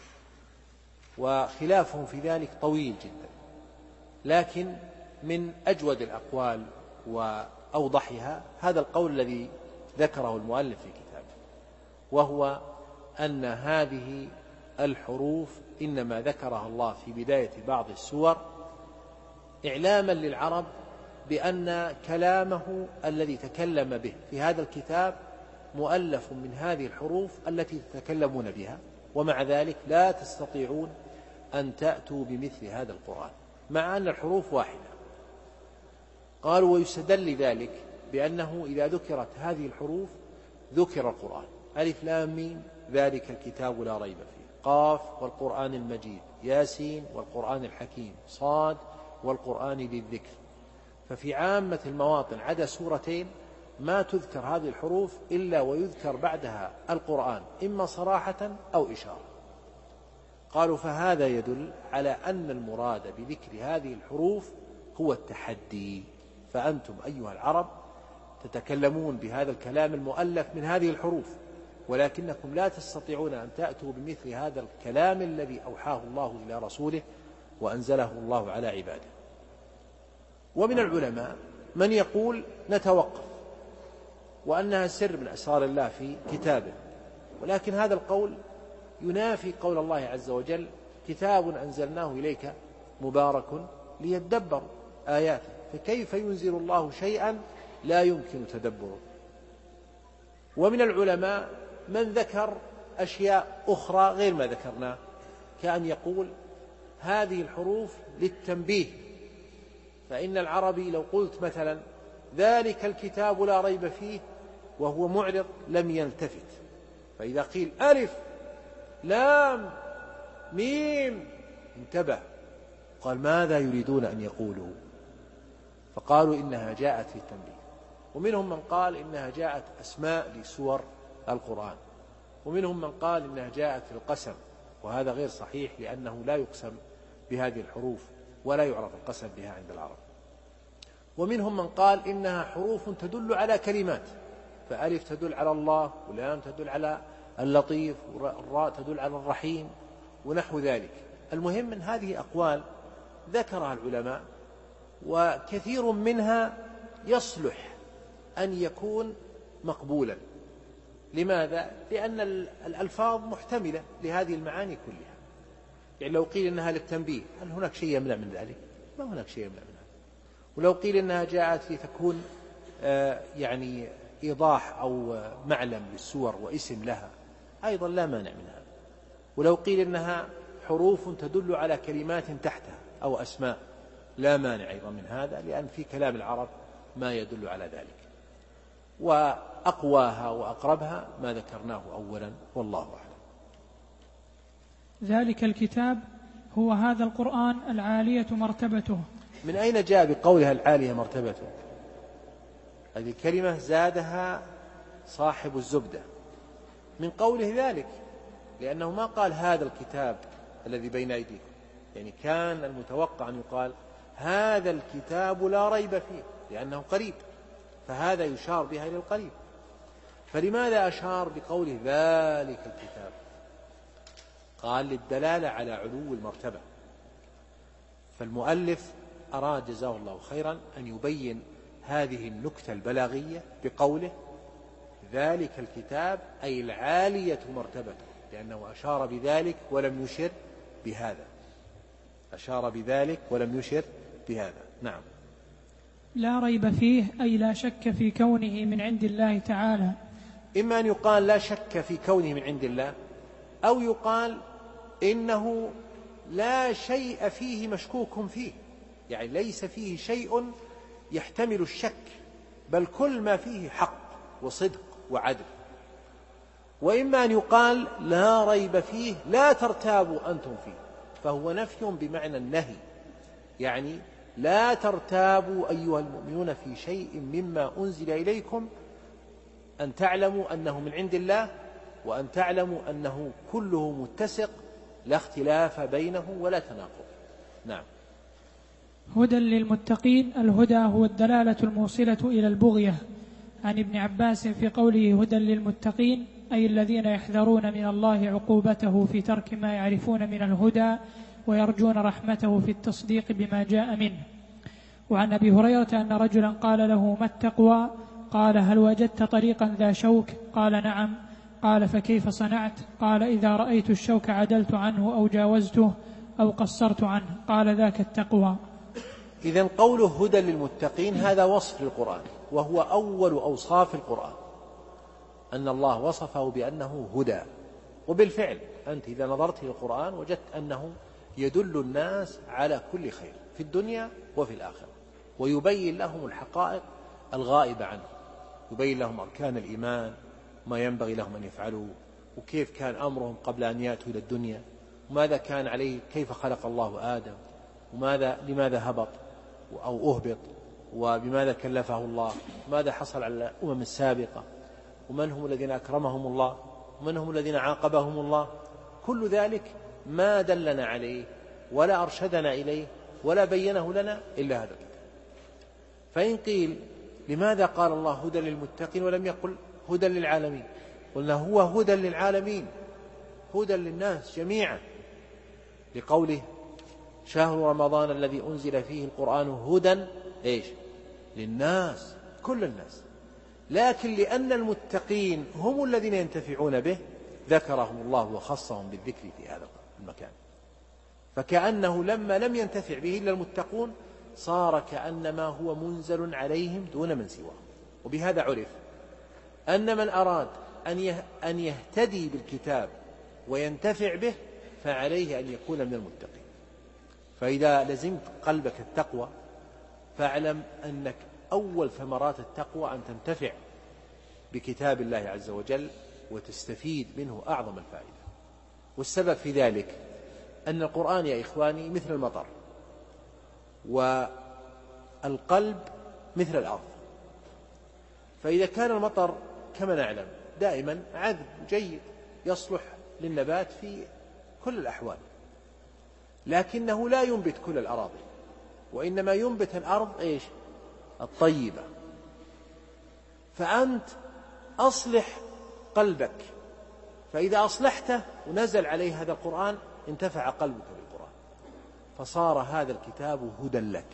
وخلافهم في ذلك طويل جدا. لكن من أجود الأقوال وأوضحها هذا القول الذي ذكره المؤلف في كتابه، وهو أن هذه الحروف إنما ذكرها الله في بداية بعض السور إعلاما للعرب بأن كلامه الذي تكلم به في هذا الكتاب مؤلف من هذه الحروف التي تتكلمون بها، ومع ذلك لا تستطيعون أن تأتوا بمثل هذا القرآن مع أن الحروف واحدة. قالوا ويستدل لذلك بأنه إذا ذكرت هذه الحروف ذكر القرآن. ألف لام ميم ذلك الكتاب لا ريب فيه، قاف والقرآن المجيد، ياسين والقرآن الحكيم، صاد والقرآن ذي الذكر. ففي عامة المواطن عدا سورتين ما تذكر هذه الحروف إلا ويذكر بعدها القرآن إما صراحة أو إشارة. قالوا فهذا يدل على أن المراد بذكر هذه الحروف هو التحدي. فأنتم أيها العرب تتكلمون بهذا الكلام المؤلف من هذه الحروف، ولكنكم لا تستطيعون أن تأتوا بمثل هذا الكلام الذي أوحاه الله إلى رسوله وأنزله الله على عباده. ومن العلماء من يقول نتوقف وأنها سر من أسرار الله في كتابه، ولكن هذا القول ينافي قول الله عز وجل كتاب أنزلناه إليك مبارك ليدبروا آياته، فكيف ينزل الله شيئا لا يمكن تدبره. ومن العلماء من ذكر أشياء أخرى غير ما ذكرناه، كأن يقول هذه الحروف للتنبيه، فإن العربي لو قلت مثلا ذلك الكتاب لا ريب فيه وهو معرض لم يلتفت، فإذا قيل ألف لام ميم انتبه، قال ماذا يريدون أن يقولوا؟ فقالوا إنها جاءت في التنبيه. ومنهم من قال إنها جاءت أسماء لسور القرآن، ومنهم من قال إنها جاءت في القسم، وهذا غير صحيح لأنه لا يقسم بهذه الحروف ولا يعرف القسم بها عند العرب. ومنهم من قال إنها حروف تدل على كلمات، فألف تدل على الله، ولام تدل على اللطيف، والراء تدل على الرحيم، ونحو ذلك. المهم من هذه أقوال ذكرها العلماء، وكثير منها يصلح أن يكون مقبولا. لماذا؟ لأن الألفاظ محتملة لهذه المعاني كلها. يعني لو قيل إنها للتنبيه هل هناك شيء يمنع من ذلك؟ ما هناك شيء يمنع من هذا. ولو قيل إنها جاءت لتكون يعني إيضاح أو معلم للسور واسم لها أيضا لا مانع منها. ولو قيل إنها حروف تدل على كلمات تحتها أو أسماء لا مانع أيضا من هذا، لأن في كلام العرب ما يدل على ذلك. وأقواها وأقربها ما ذكرناه أولا، والله أعلم. ذلك الكتاب هو هذا القرآن العالية مرتبته. من أين جاء بقولها العالية مرتبته؟ هذه الكلمة زادها صاحب الزبدة من قوله ذلك، لأنه ما قال هذا الكتاب الذي بين أيديكم، يعني كان المتوقع أن يقال هذا الكتاب لا ريب فيه لأنه قريب، فهذا يشار بها إلى القريب. فلماذا أشار بقوله ذلك الكتاب؟ قال للدلالة على علو المرتبة. فالمؤلف أراد جزاه الله خيرا أن يبين هذه النكتة البلاغية بقوله ذلك الكتاب أي العالية مرتبته، لأنه أشار بذلك ولم يشر بهذا، أشار بذلك ولم يشر بهذا. نعم. لا ريب فيه أي لا شك في كونه من عند الله تعالى. إما أن يقال لا شك في كونه من عند الله، أو يقال إنه لا شيء فيه مشكوك فيه، يعني ليس فيه شيء يحتمل الشك، بل كل ما فيه حق وصدق وعدل. وإما أن يقال لا ريب فيه لا ترتابوا أنتم فيه، فهو نفي بمعنى النهي، يعني لا ترتابوا أيها المؤمنون في شيء مما أنزل إليكم، أن تعلموا أنه من عند الله، وأن تعلموا أنه كله متسق لا اختلاف بينه ولا تناقض. نعم. هدى للمتقين، الهدى هو الدلالة الموصلة إلى البغية. عن ابن عباس في قوله هدى للمتقين أي الذين يحذرون من الله عقوبته في ترك ما يعرفون من الهدى، ويرجون رحمته في التصديق بما جاء منه. وعن أبي هريرة أن رجلا قال له ما التقوى؟ قال هل وجدت طريقا ذا شوك؟ قال نعم. قال فكيف صنعت؟ قال إذا رأيت الشوك عدلت عنه أو جاوزته أو قصرت عنه. قال ذاك التقوى. إذن قوله هدى للمتقين هذا وصف للقرآن، وهو أول أوصاف القرآن، أن الله وصفه بأنه هدى. وبالفعل أنت إذا نظرت إلى القرآن وجدت أنه يدل الناس على كل خير في الدنيا وفي الآخرة، ويبين لهم الحقائق الغائبة عنه، يبين لهم أركان الإيمان، ما ينبغي لهم أن يفعلوا، وكيف كان أمرهم قبل أن يأتوا إلى الدنيا، وماذا كان عليه، كيف خلق الله آدم، لماذا هبط أو أهبط، وبماذا كلفه الله، ماذا حصل على الأمم السابقة، ومن هم الذين أكرمهم الله، ومن هم الذين عاقبهم الله. كل ذلك ما دلنا عليه ولا أرشدنا إليه ولا بينه لنا إلا هذا الكتاب. فإن قيل لماذا قال الله هدى للمتقين ولم يقل هدى للعالمين؟ قلنا هو هدى للعالمين، هدى للناس جميعا، لقوله شهر رمضان الذي أنزل فيه القرآن هدى للناس، كل الناس. لكن لأن المتقين هم الذين ينتفعون به ذكرهم الله وخصهم بالذكر في هذا المكان، فكأنه لما لم ينتفع به إلا المتقون صار كأنما هو منزل عليهم دون من سواهم. وبهذا عرف أن من أراد أن يهتدي بالكتاب وينتفع به فعليه أن يكون من المتقين. فإذا لزمت قلبك التقوى فاعلم أنك أول ثمرات التقوى أن تنتفع بكتاب الله عز وجل وتستفيد منه أعظم الفائدة. والسبب في ذلك أن القرآن يا إخواني مثل المطر، والقلب مثل الأرض. فإذا كان المطر كما نعلم دائما عذب جيد يصلح للنبات في كل الأحوال، لكنه لا ينبت كل الأراضي، وإنما ينبت الأرض الطيبة. فأنت أصلح قلبك، فإذا أصلحته ونزل عليه هذا القرآن انتفع قلبك بالقرآن، فصار هذا الكتاب هدى لك.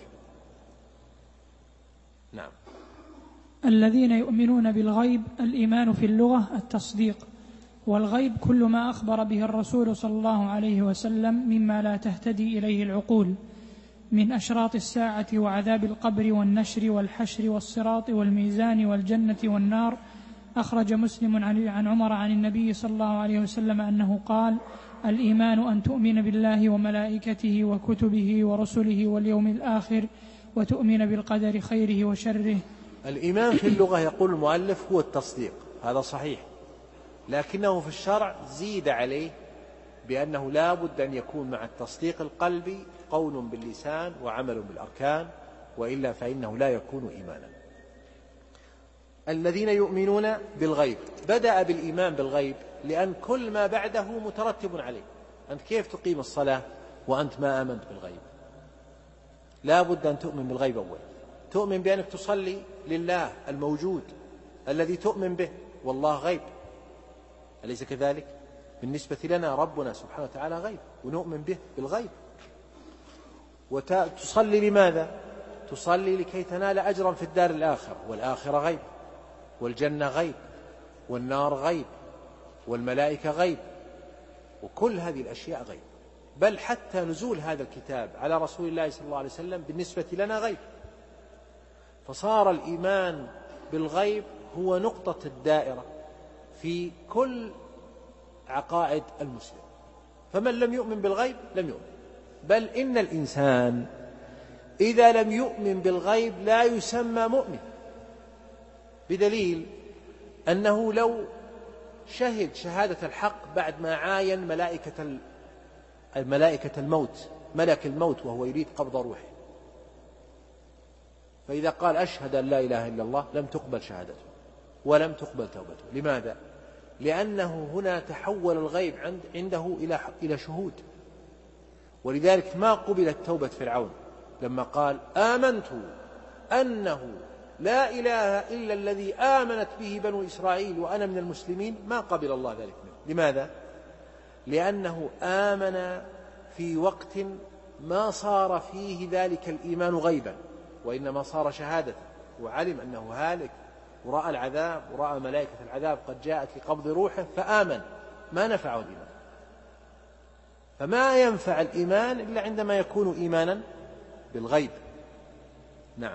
نعم. الذين يؤمنون بالغيب، الإيمان في اللغة التصديق، والغيب كل ما أخبر به الرسول صلى الله عليه وسلم مما لا تهتدي إليه العقول من أشراط الساعة وعذاب القبر والنشر والحشر والصراط والميزان والجنة والنار. أخرج مسلم عن عمر عن النبي صلى الله عليه وسلم أنه قال: الإيمان أن تؤمن بالله وملائكته وكتبه ورسله واليوم الآخر وتؤمن بالقدر خيره وشره. الإيمان في اللغة يقول المؤلف هو التصديق، هذا صحيح، لكنه في الشرع زيد عليه بأنه لا بد أن يكون مع التصديق القلبي قول باللسان وعمل بالأركان، وإلا فإنه لا يكون إيمانا. الذين يؤمنون بالغيب، بدأ بالإيمان بالغيب لأن كل ما بعده مترتب عليه. أنت كيف تقيم الصلاة وأنت ما آمنت بالغيب؟ لا بد أن تؤمن بالغيب أول، تؤمن بأنك تصلي لله الموجود الذي تؤمن به، والله غيب، أليس كذلك؟ بالنسبة لنا ربنا سبحانه وتعالى غيب ونؤمن به بالغيب. وتصلي لماذا؟ تصلي لكي تنال أجرا في الدار الآخرة، والآخرة غيب، والجنة غيب، والنار غيب، والملائكة غيب، وكل هذه الأشياء غيب. بل حتى نزول هذا الكتاب على رسول الله صلى الله عليه وسلم بالنسبة لنا غيب. فصار الإيمان بالغيب هو نقطة الدائرة في كل عقائد المسلم. فمن لم يؤمن بالغيب لم يؤمن. بل إن الإنسان إذا لم يؤمن بالغيب لا يسمى مؤمن، بدليل أنه لو شهد شهادة الحق بعد ما عاين ملائكة الموت، ملك الموت وهو يريد قبض روحه، فإذا قال أشهد أن لا إله إلا الله لم تقبل شهادته ولم تقبل توبته. لماذا؟ لأنه هنا تحول الغيب عنده إلى شهود. ولذلك ما قبلت توبة فرعون لما قال آمنت أنه لا إله إلا الذي آمنت به بنو إسرائيل وأنا من المسلمين، ما قبل الله ذلك منه. لماذا؟ لأنه آمن في وقت ما صار فيه ذلك الإيمان غيبا، وإنما صار شهادة، وعلم أنه هالك، ورأى العذاب ورأى ملائكة العذاب قد جاءت لقبض روحه فآمن، ما نفعه الإيمان. فما ينفع الإيمان إلا عندما يكون إيمانا بالغيب. نعم.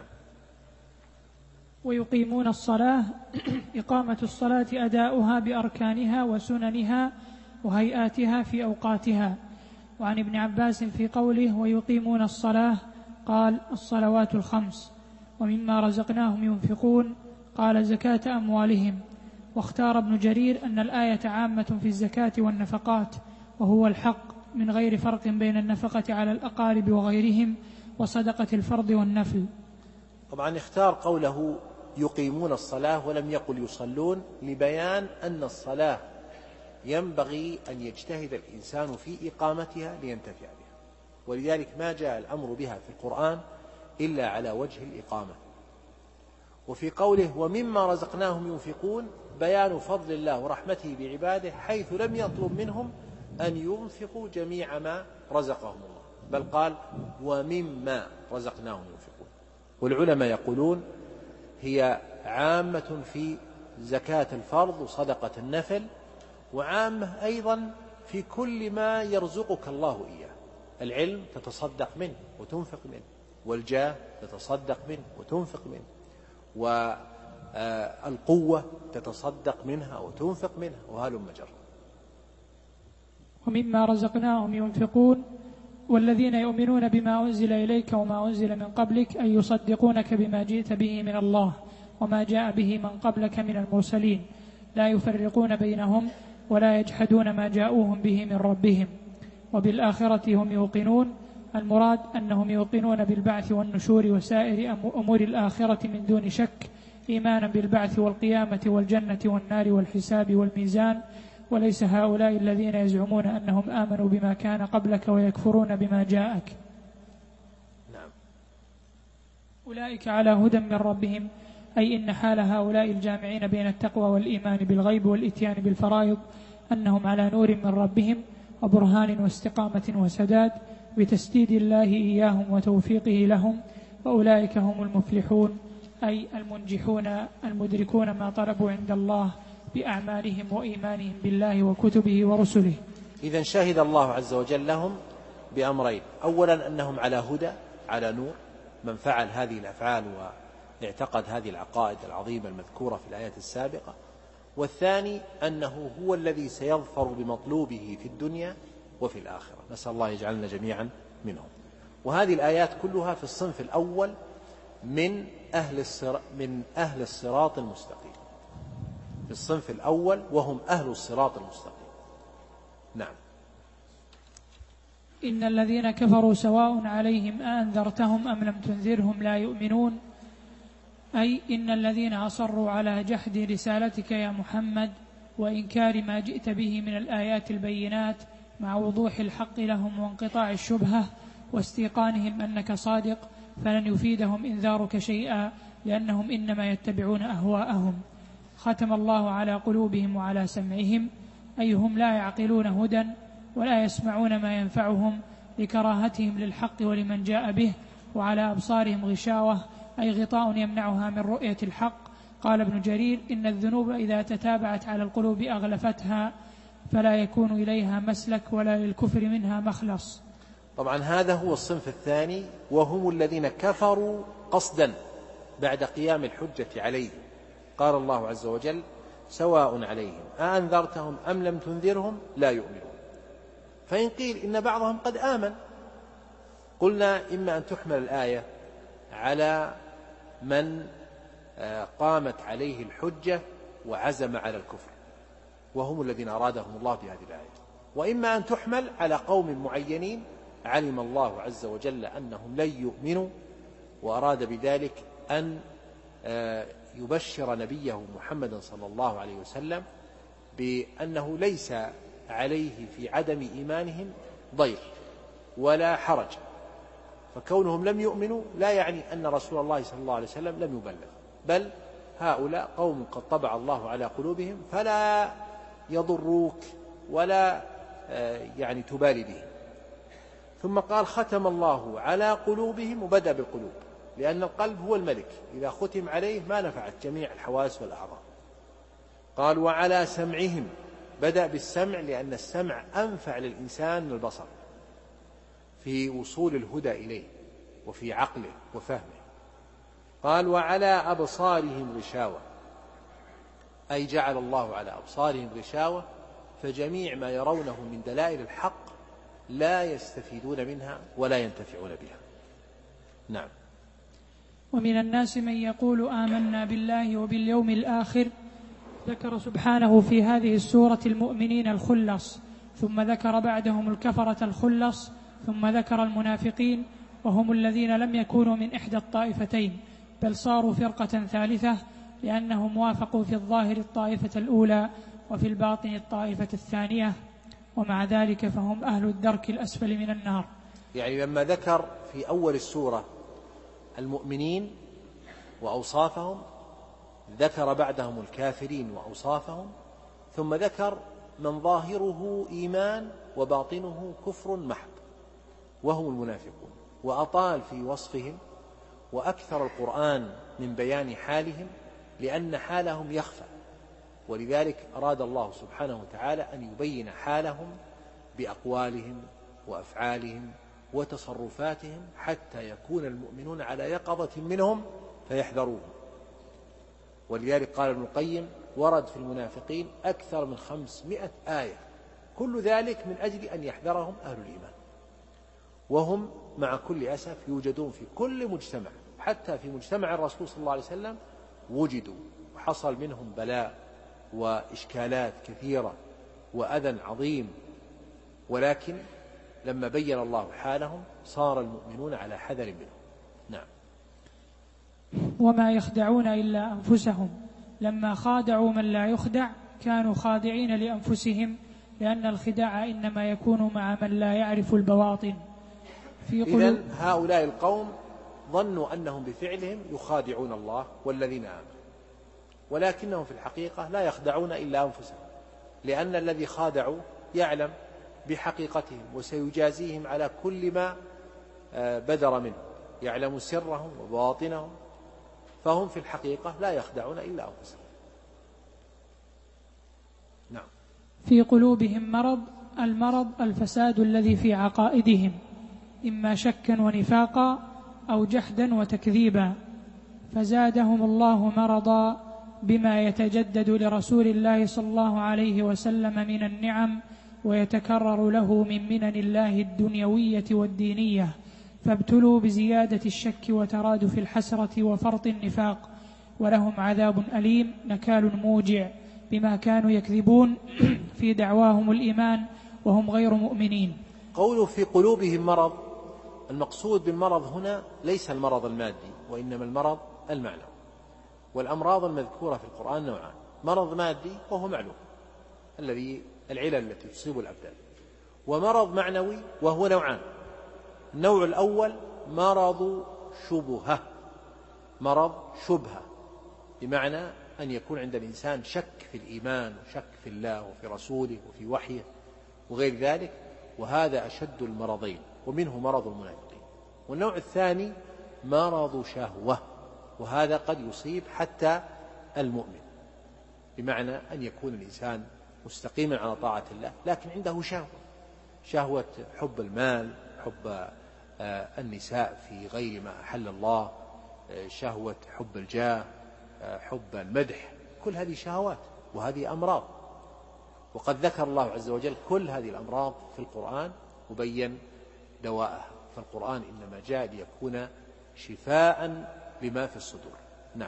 ويقيمون الصلاة، إقامة الصلاة أداؤها بأركانها وسننها وهيئاتها في أوقاتها. وعن ابن عباس في قوله ويقيمون الصلاة قال الصلوات الخمس، ومما رزقناهم ينفقون قال زكاة أموالهم. واختار ابن جرير أن الآية عامة في الزكاة والنفقات، وهو الحق، من غير فرق بين النفقة على الأقارب وغيرهم وصدقة الفرض والنفل. طبعا اختار قوله يقيمون الصلاة ولم يقل يصلون، لبيان أن الصلاة ينبغي أن يجتهد الإنسان في إقامتها لينتفع بها، ولذلك ما جاء الأمر بها في القرآن إلا على وجه الإقامة. وفي قوله ومما رزقناهم ينفقون بيان فضل الله ورحمته بعباده، حيث لم يطلب منهم أن ينفقوا جميع ما رزقهم الله، بل قال ومما رزقناهم ينفقون. والعلماء يقولون هي عامة في زكاة الفرض وصدقة النفل، وعامة أيضا في كل ما يرزقك الله إياه. العلم تتصدق منه وتنفق منه، والجاه تتصدق منه وتنفق منه، والقوة تتصدق منها وتنفق منها، وهلم جرا. ومما رزقناهم ينفقون والذين يؤمنون بما أنزل إليك وما أنزل من قبلك أن يصدقونك بما جئت به من الله وما جاء به من قبلك من المرسلين، لا يفرقون بينهم ولا يجحدون ما جاءوهم به من ربهم، وبالآخرة هم يوقنون. المراد أنهم يوقنون بالبعث والنشور وسائر أمور الآخرة من دون شك، إيمانا بالبعث والقيامة والجنة والنار والحساب والميزان، وليس هؤلاء الذين يزعمون أنهم آمنوا بما كان قبلك ويكفرون بما جاءك. نعم. أولئك على هدى من ربهم، أي إن حال هؤلاء الجامعين بين التقوى والإيمان بالغيب والإتيان بالفرائض أنهم على نور من ربهم وبرهان واستقامة وسداد بتسديد الله إياهم وتوفيقه لهم، وأولئك هم المفلحون، أي المنجحون المدركون ما طلبوا عند الله بأعمالهم وإيمانهم بالله وكتبه ورسله. إذن شهد الله عز وجل لهم بأمرين: أولا أنهم على هدى، على نور، من فعل هذه الأفعال واعتقد هذه العقائد العظيمة المذكورة في الآيات السابقة. والثاني أنه هو الذي سيظفر بمطلوبه في الدنيا وفي الآخرة، نسأل الله يجعلنا جميعا منهم. وهذه الآيات كلها في الصنف الأول من أهل الصراط المستقيم، في الصنف الأول وهم أهل الصراط المستقيم. نعم. إن الذين كفروا سواء عليهم أأنذرتهم أم لم تنذرهم لا يؤمنون، أي إن الذين أصروا على جحد رسالتك يا محمد وإنكار ما جئت به من الآيات البينات مع وضوح الحق لهم وانقطاع الشبهة واستيقانهم أنك صادق، فلن يفيدهم إنذارك شيئا، لأنهم إنما يتبعون أهواءهم. ختم الله على قلوبهم وعلى سمعهم، أي هم لا يعقلون هدى ولا يسمعون ما ينفعهم لكراهتهم للحق ولمن جاء به، وعلى أبصارهم غشاوة، أي غطاء يمنعها من رؤية الحق. قال ابن جرير: إن الذنوب إذا تتابعت على القلوب أغلفتها، فلا يكون إليها مسلك ولا للكفر منها مخلص. طبعا هذا هو الصنف الثاني، وهم الذين كفروا قصدا بعد قيام الحجة عليهم. قال الله عز وجل: سواء عليهم أأنذرتهم أم لم تنذرهم لا يؤمنون. فإن قيل إن بعضهم قد آمن، قلنا إما أن تحمل الآية على من قامت عليه الحجة وعزم على الكفر، وهم الذين أرادهم الله بهذه الآية، وإما أن تحمل على قوم معينين علم الله عز وجل أنهم لن يؤمنوا، وأراد بذلك أن يبشر نبيه محمد صلى الله عليه وسلم بأنه ليس عليه في عدم إيمانهم ضير ولا حرج. فكونهم لم يؤمنوا لا يعني أن رسول الله صلى الله عليه وسلم لم يبلغ، بل هؤلاء قوم قد طبع الله على قلوبهم فلا يضروك ولا يعني تبالي بهم. ثم قال: ختم الله على قلوبهم، وبدأ بالقلوب لأن القلب هو الملك، إذا ختم عليه ما نفعت جميع الحواس والأعضاء. قال: وعلى سمعهم، بدأ بالسمع لأن السمع أنفع للإنسان من البصر في وصول الهدى إليه وفي عقله وفهمه. قال: وعلى أبصارهم غشاوة، أي جعل الله على أبصارهم غشاوة، فجميع ما يرونه من دلائل الحق لا يستفيدون منها ولا ينتفعون بها. نعم. ومن الناس من يقول آمنا بالله وباليوم الآخر. ذكر سبحانه في هذه السورة المؤمنين الخلص ثم ذكر بعدهم الكفرة الخلص، ثم ذكر المنافقين، وهم الذين لم يكونوا من إحدى الطائفتين، بل صاروا فرقة ثالثة، لأنهم وافقوا في الظاهر الطائفة الأولى وفي الباطن الطائفة الثانية، ومع ذلك فهم أهل الدرك الأسفل من النار. يعني لما ذكر في أول السورة المؤمنين وأوصافهم، ذكر بعدهم الكافرين وأوصافهم، ثم ذكر من ظاهره إيمان وباطنه كفر محض وهم المنافقون، وأطال في وصفهم وأكثر القرآن من بيان حالهم، لأن حالهم يخفى، ولذلك أراد الله سبحانه وتعالى أن يبين حالهم بأقوالهم وأفعالهم وتصرفاتهم، حتى يكون المؤمنون على يقظة منهم فيحذروهم. ولذلك قال ابن القيم: ورد في المنافقين أكثر من 500 آية، كل ذلك من أجل أن يحذرهم أهل الإيمان، وهم مع كل أسف يوجدون في كل مجتمع، حتى في مجتمع الرسول صلى الله عليه وسلم وجدوا، وحصل منهم بلاء وإشكالات كثيرة وأذى عظيم، ولكن لما بين الله حالهم صار المؤمنون على حذر منهم. نعم. وما يخدعون إلا أنفسهم، لما خادعوا من لا يخدع كانوا خادعين لأنفسهم، لأن الخداع إنما يكون مع من لا يعرف البواطن. إذن هؤلاء القوم ظنوا أنهم بفعلهم يخادعون الله والذين آمنوا، ولكنهم في الحقيقة لا يخدعون إلا أنفسهم، لأن الذي خادعوا يعلم بحقيقتهم وسيجازيهم على كل ما بدر منه، يعلم سرهم وبواطنهم، فهم في الحقيقة لا يخدعون إلا أنفسهم. نعم. في قلوبهم مرض، المرض الفساد الذي في عقائدهم، إما شكا ونفاقا أو جحدا وتكذيبا، فزادهم الله مرضا بما يتجدد لرسول الله صلى الله عليه وسلم من النعم ويتكرر له من منن الله الدنيوية والدينية، فابتلوا بزيادة الشك وترادف الحسرة وفرط النفاق، ولهم عذاب أليم نكال موجع بما كانوا يكذبون في دعواهم الإيمان وهم غير مؤمنين. قوله في قلوبهم مرض، المقصود بالمرض هنا ليس المرض المادي، وإنما المرض المعنوي. والأمراض المذكورة في القرآن نوعان: مرض مادي وهو معلوم الذي العلل التي تصيب الأبدان، ومرض معنوي وهو نوعان: النوع الأول مرض شبهة، مرض شبهة بمعنى أن يكون عند الإنسان شك في الإيمان وشك في الله وفي رسوله وفي وحيه وغير ذلك، وهذا أشد المرضين، ومنه مرض المنافقين. والنوع الثاني مرض شهوة، وهذا قد يصيب حتى المؤمن، بمعنى أن يكون الإنسان مستقيما على طاعة الله لكن عنده شهوة حب المال، حب النساء في غير ما أحل الله، شهوة حب الجاه، حب المدح، كل هذه شهوات وهذه أمراض، وقد ذكر الله عز وجل كل هذه الأمراض في القرآن وبين دواءها، فالقرآن إنما جاء ليكون شفاء لما في الصدور. نعم.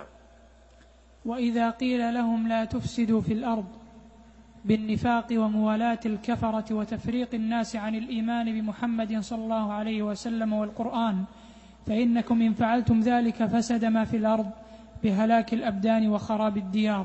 وإذا قيل لهم لا تفسدوا في الأرض بالنفاق وموالاة الكفرة وتفريق الناس عن الإيمان بمحمد صلى الله عليه وسلم والقرآن، فإنكم إن فعلتم ذلك فسد ما في الأرض بهلاك الأبدان وخراب الديار،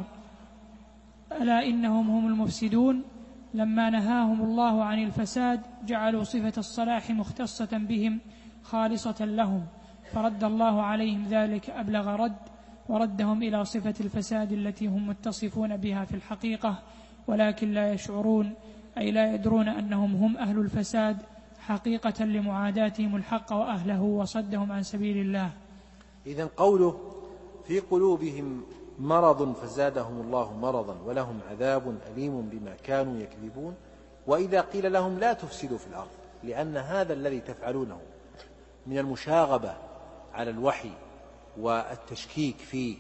ألا إنهم هم المفسدون. لما نهاهم الله عن الفساد جعلوا صفة الصلاح مختصة بهم خالصة لهم، فرد الله عليهم ذلك أبلغ رد، وردهم إلى صفة الفساد التي هم متصفون بها في الحقيقة، ولكن لا يشعرون، أي لا يدرون أنهم هم أهل الفساد حقيقة لمعاداتهم الحق وأهله وصدهم عن سبيل الله. إذن قوله في قلوبهم مرض فزادهم الله مرضا ولهم عذاب أليم بما كانوا يكذبون. وإذا قيل لهم لا تفسدوا في الأرض، لأن هذا الذي تفعلونه من المشاغبة على الوحي والتشكيك فيه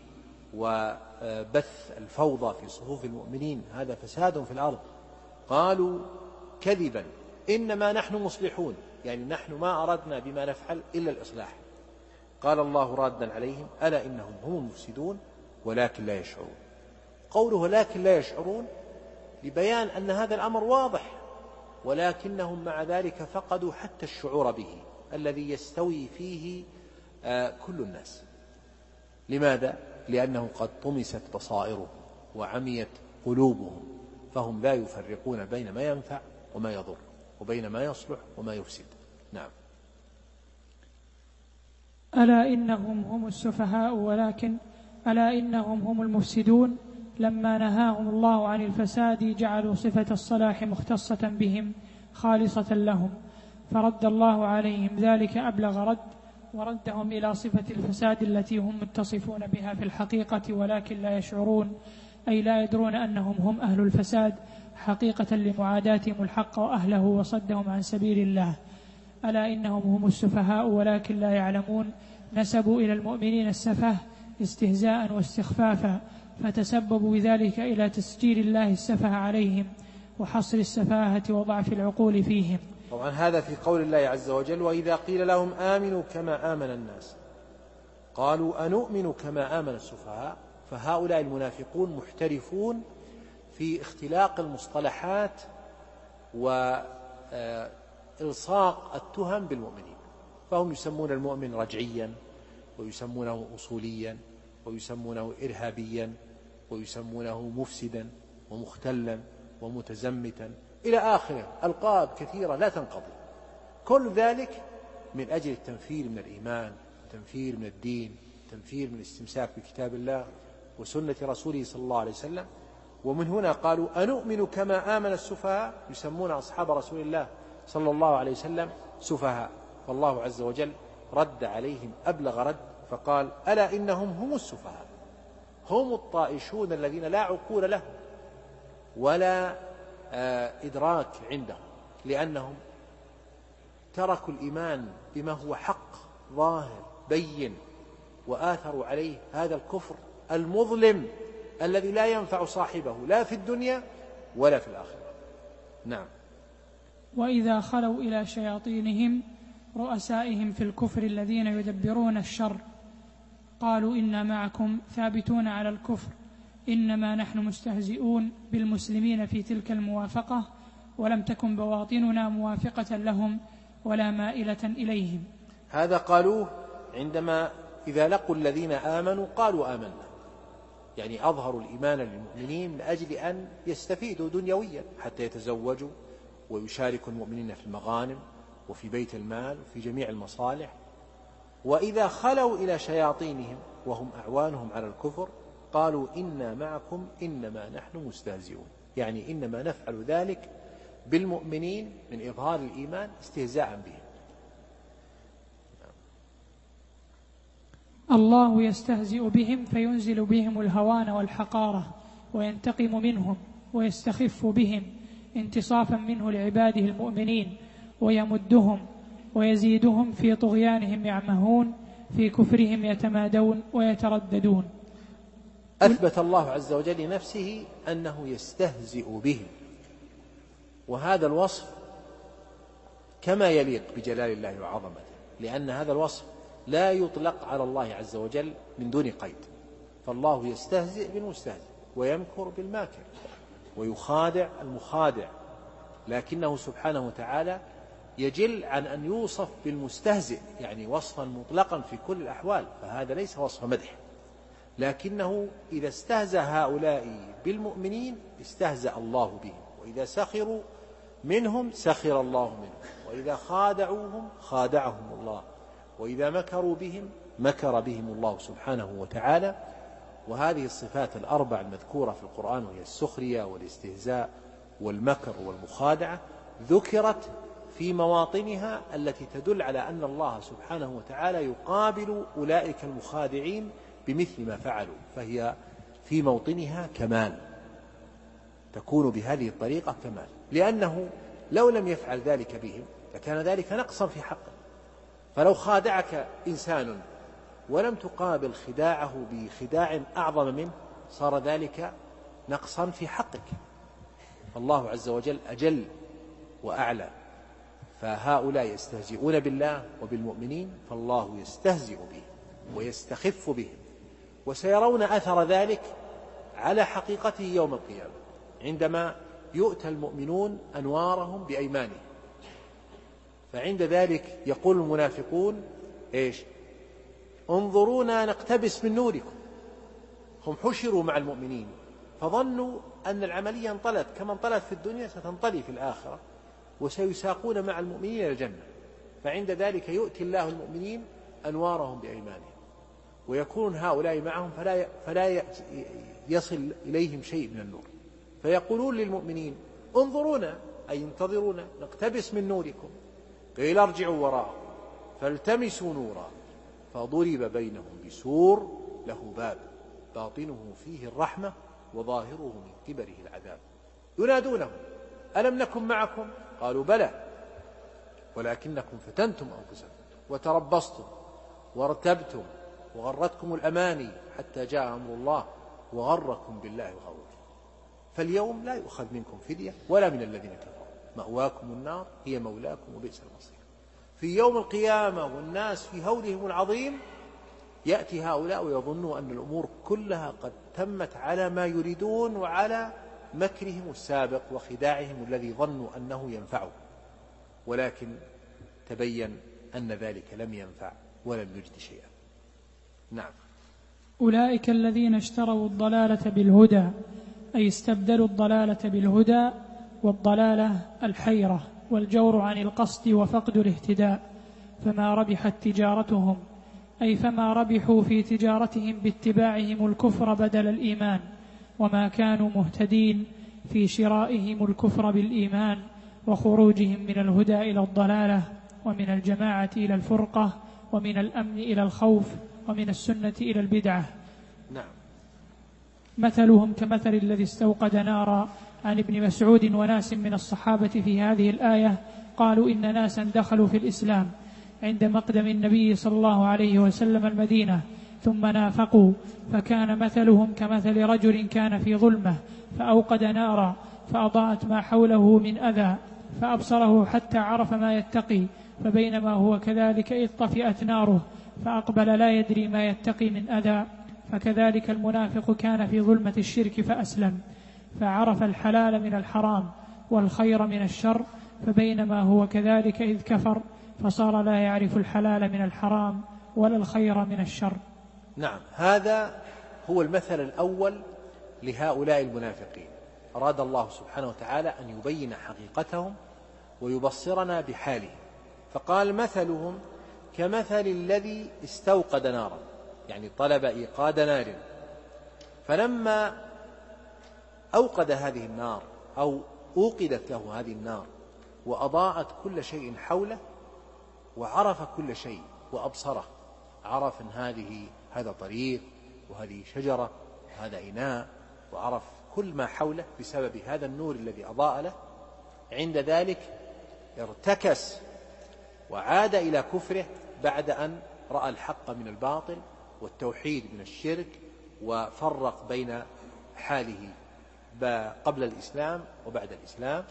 وبث الفوضى في صفوف المؤمنين هذا فساد في الأرض. قالوا كذبا إنما نحن مصلحون، يعني نحن ما أردنا بما نفعل إلا الإصلاح. قال الله رادا عليهم ألا إنهم هم المفسدون ولكن لا يشعرون. قوله ولكن لا يشعرون لبيان أن هذا الأمر واضح، ولكنهم مع ذلك فقدوا حتى الشعور به الذي يستوي فيه كل الناس. لماذا؟ لأنه قد طمست بصائرهم وعميت قلوبهم، فهم لا يفرقون بين ما ينفع وما يضر، وبين ما يصلح وما يفسد. نعم. ألا إنهم هم السفهاء ولكن ألا إنهم هم المفسدون. لما نهاهم الله عن الفساد جعلوا صفة الصلاح مختصة بهم خالصة لهم، فرد الله عليهم ذلك أبلغ رد، وردهم إلى صفة الفساد التي هم متصفون بها في الحقيقة ولكن لا يشعرون، أي لا يدرون أنهم هم أهل الفساد حقيقة لمعاداتهم الحق وأهله وصدهم عن سبيل الله. ألا إنهم هم السفهاء ولكن لا يعلمون. نسبوا إلى المؤمنين السفه استهزاء واستخفافا، فتسببوا بذلك إلى تسجيل الله السفه عليهم وحصر السفاهة وضعف العقول فيهم. طبعا هذا في قول الله عز وجل: وإذا قيل لهم آمنوا كما آمن الناس قالوا أنؤمن كما آمن السفهاء. فهؤلاء المنافقون محترفون في اختلاق المصطلحات وإلصاق التهم بالمؤمنين، فهم يسمون المؤمن رجعيا، ويسمونه أصوليا، ويسمونه إرهابيا، ويسمونه مفسدا ومختلا ومتزمتا إلى آخره، ألقاب كثيرة لا تنقضي. كل ذلك من أجل التنفير من الإيمان، التنفير من الدين، التنفير من الاستمساك بكتاب الله وسنة رسوله صلى الله عليه وسلم. ومن هنا قالوا أنؤمن كما آمن السفهاء، يسمون أصحاب رسول الله صلى الله عليه وسلم سفهاء. فالله عز وجل رد عليهم أبلغ رد فقال: ألا إنهم هم السفهاء، هم الطائشون الذين لا عقول لهم ولا إدراك عندهم، لأنهم تركوا الإيمان بما هو حق ظاهر بين، وآثروا عليه هذا الكفر المظلم الذي لا ينفع صاحبه لا في الدنيا ولا في الآخرة. نعم. وإذا خلوا إلى شياطينهم رؤسائهم في الكفر الذين يدبرون الشر قالوا إنا معكم ثابتون على الكفر إنما نحن مستهزئون بالمسلمين في تلك الموافقة، ولم تكن بواطننا موافقة لهم ولا مائلة إليهم. هذا قالوه عندما إذا لقوا الذين آمنوا قالوا آمنا، يعني أظهروا الإيمان للمؤمنين من أجل أن يستفيدوا دنيويا حتى يتزوجوا ويشاركوا المؤمنين في المغانم وفي بيت المال وفي جميع المصالح. وإذا خلوا إلى شياطينهم وهم أعوانهم على الكفر قالوا إنا معكم إنما نحن مستهزئون، يعني إنما نفعل ذلك بالمؤمنين من إظهار الإيمان استهزاء بهم. الله يستهزئ بهم فينزل بهم الهوان والحقارة وينتقم منهم ويستخف بهم انتصافا منه لعباده المؤمنين، ويمدهم ويزيدهم في طغيانهم يعمهون، في كفرهم يتمادون ويترددون. أثبت الله عز وجل لنفسه أنه يستهزئ بهم، وهذا الوصف كما يليق بجلال الله وعظمته، لأن هذا الوصف لا يطلق على الله عز وجل من دون قيد. فالله يستهزئ بالمستهزئ ويمكر بالماكر ويخادع المخادع، لكنه سبحانه وتعالى يجل عن أن يوصف بالمستهزئ يعني وصفا مطلقا في كل الأحوال، فهذا ليس وصف مدح. لكنه إذا استهزأ هؤلاء بالمؤمنين استهزأ الله بهم، وإذا سخروا منهم سخر الله منهم، وإذا خادعوهم خادعهم الله، وإذا مكروا بهم مكر بهم الله سبحانه وتعالى. وهذه الصفات الأربع المذكورة في القرآن، وهي السخرية والاستهزاء والمكر والمخادعة، ذكرت في مواطنها التي تدل على أن الله سبحانه وتعالى يقابل أولئك المخادعين بمثل ما فعلوا، فهي في موطنها كمال، تكون بهذه الطريقة كمال، لأنه لو لم يفعل ذلك بهم لكان ذلك نقصا في حقه. فلو خادعك إنسان ولم تقابل خداعه بخداع أعظم منه صار ذلك نقصا في حقك. الله عز وجل أجل وأعلى، فهؤلاء يستهزئون بالله وبالمؤمنين، فالله يستهزئ بهم ويستخف بهم، وسيرون أثر ذلك على حقيقته يوم القيامة، عندما يؤتى المؤمنون أنوارهم بأيمانهم، فعند ذلك يقول المنافقون إيش؟ انظرونا نقتبس من نوركم. هم حشروا مع المؤمنين فظنوا أن العملية انطلت كما انطلت في الدنيا ستنطلي في الآخرة، وسيساقون مع المؤمنين إلى الجنة. فعند ذلك يؤتي الله المؤمنين أنوارهم بأيمانهم، ويكون هؤلاء معهم فلا يصل إليهم شيء من النور، فيقولون للمؤمنين انظرونا أي انتظرونا نقتبس من نوركم. قيل ارجعوا وراءكم فالتمسوا نورا فضرب بينهم بسور له باب باطنه فيه الرحمة وظاهره من قبله العذاب. ينادونهم ألم نكن معكم؟ قالوا بلى ولكنكم فتنتم أنفسكم وتربصتم وارتبتم وغرتكم الأماني حتى جاء أمر الله وغركم بالله الغرور. فاليوم لا يؤخذ منكم فدية ولا من الذين كفروا، مأواكم النار هي مولاكم وبئس المصير. في يوم القيامة والناس في هولهم العظيم يأتي هؤلاء ويظنوا أن الأمور كلها قد تمت على ما يريدون وعلى مكرهم السابق وخداعهم الذي ظنوا أنه ينفعهم، ولكن تبين أن ذلك لم ينفع ولم يجد شيئا. نعم. أولئك الذين اشتروا الضلالة بالهدى، أي استبدلوا الضلالة بالهدى، والضلالة الحيرة والجور عن القصد وفقد الاهتداء، فما ربحت تجارتهم، أي فما ربحوا في تجارتهم باتباعهم الكفر بدل الإيمان، وما كانوا مهتدين في شرائهم الكفر بالإيمان وخروجهم من الهدى إلى الضلالة، ومن الجماعة إلى الفرقة، ومن الأمن إلى الخوف، ومن السنة إلى البدعة. نعم. مثلهم كمثل الذي استوقد نارا. عن ابن مسعود وناس من الصحابة في هذه الآية قالوا إن ناسا دخلوا في الإسلام عند مقدم النبي صلى الله عليه وسلم المدينة ثم نافقوا، فكان مثلهم كمثل رجل كان في ظلمة فأوقد نارا فأضاءت ما حوله من أذى فأبصره حتى عرف ما يتقي، فبينما هو كذلك إذ طفئت ناره فأقبل لا يدري ما يتقي من أذى. فكذلك المنافق كان في ظلمة الشرك فأسلم فعرف الحلال من الحرام والخير من الشر، فبينما هو كذلك إذ كفر فصار لا يعرف الحلال من الحرام ولا الخير من الشر. نعم. هذا هو المثل الأول لهؤلاء المنافقين. أراد الله سبحانه وتعالى أن يبين حقيقتهم ويبصرنا بحالهم، فقال مثلهم كمثل الذي استوقد نارا، يعني طلب إيقاد نار، فلما أوقد هذه النار أو أوقدت له هذه النار وأضاءت كل شيء حوله وعرف كل شيء وأبصره، عرف أن هذا طريق وهذه شجرة وهذا إناء، وعرف كل ما حوله بسبب هذا النور الذي أضاء له. عند ذلك ارتكس وعاد إلى كفره بعد أن رأى الحق من الباطل والتوحيد من الشرك، وفرق بين حاله قبل الإسلام وبعد الإسلام،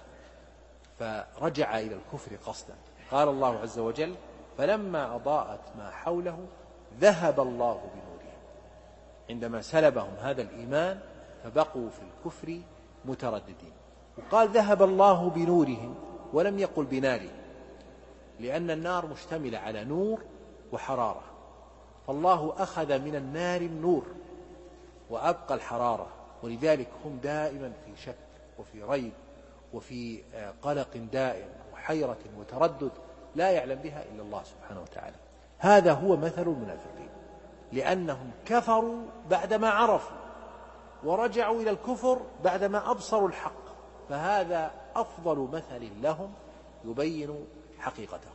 فرجع إلى الكفر قصدا. قال الله عز وجل فلما أضاءت ما حوله ذهب الله بنورهم، عندما سلبهم هذا الإيمان فبقوا في الكفر مترددين. وقال ذهب الله بنورهم ولم يقل بنارهم، لأن النار مشتملة على نور وحرارة، فالله أخذ من النار النور وأبقى الحرارة، ولذلك هم دائما في شك وفي ريب وفي قلق دائم وحيرة وتردد لا يعلم بها إلا الله سبحانه وتعالى. هذا هو مثل المنافقين، لأنهم كفروا بعدما عرفوا ورجعوا إلى الكفر بعدما أبصروا الحق، فهذا أفضل مثل لهم يبين حقيقتهم.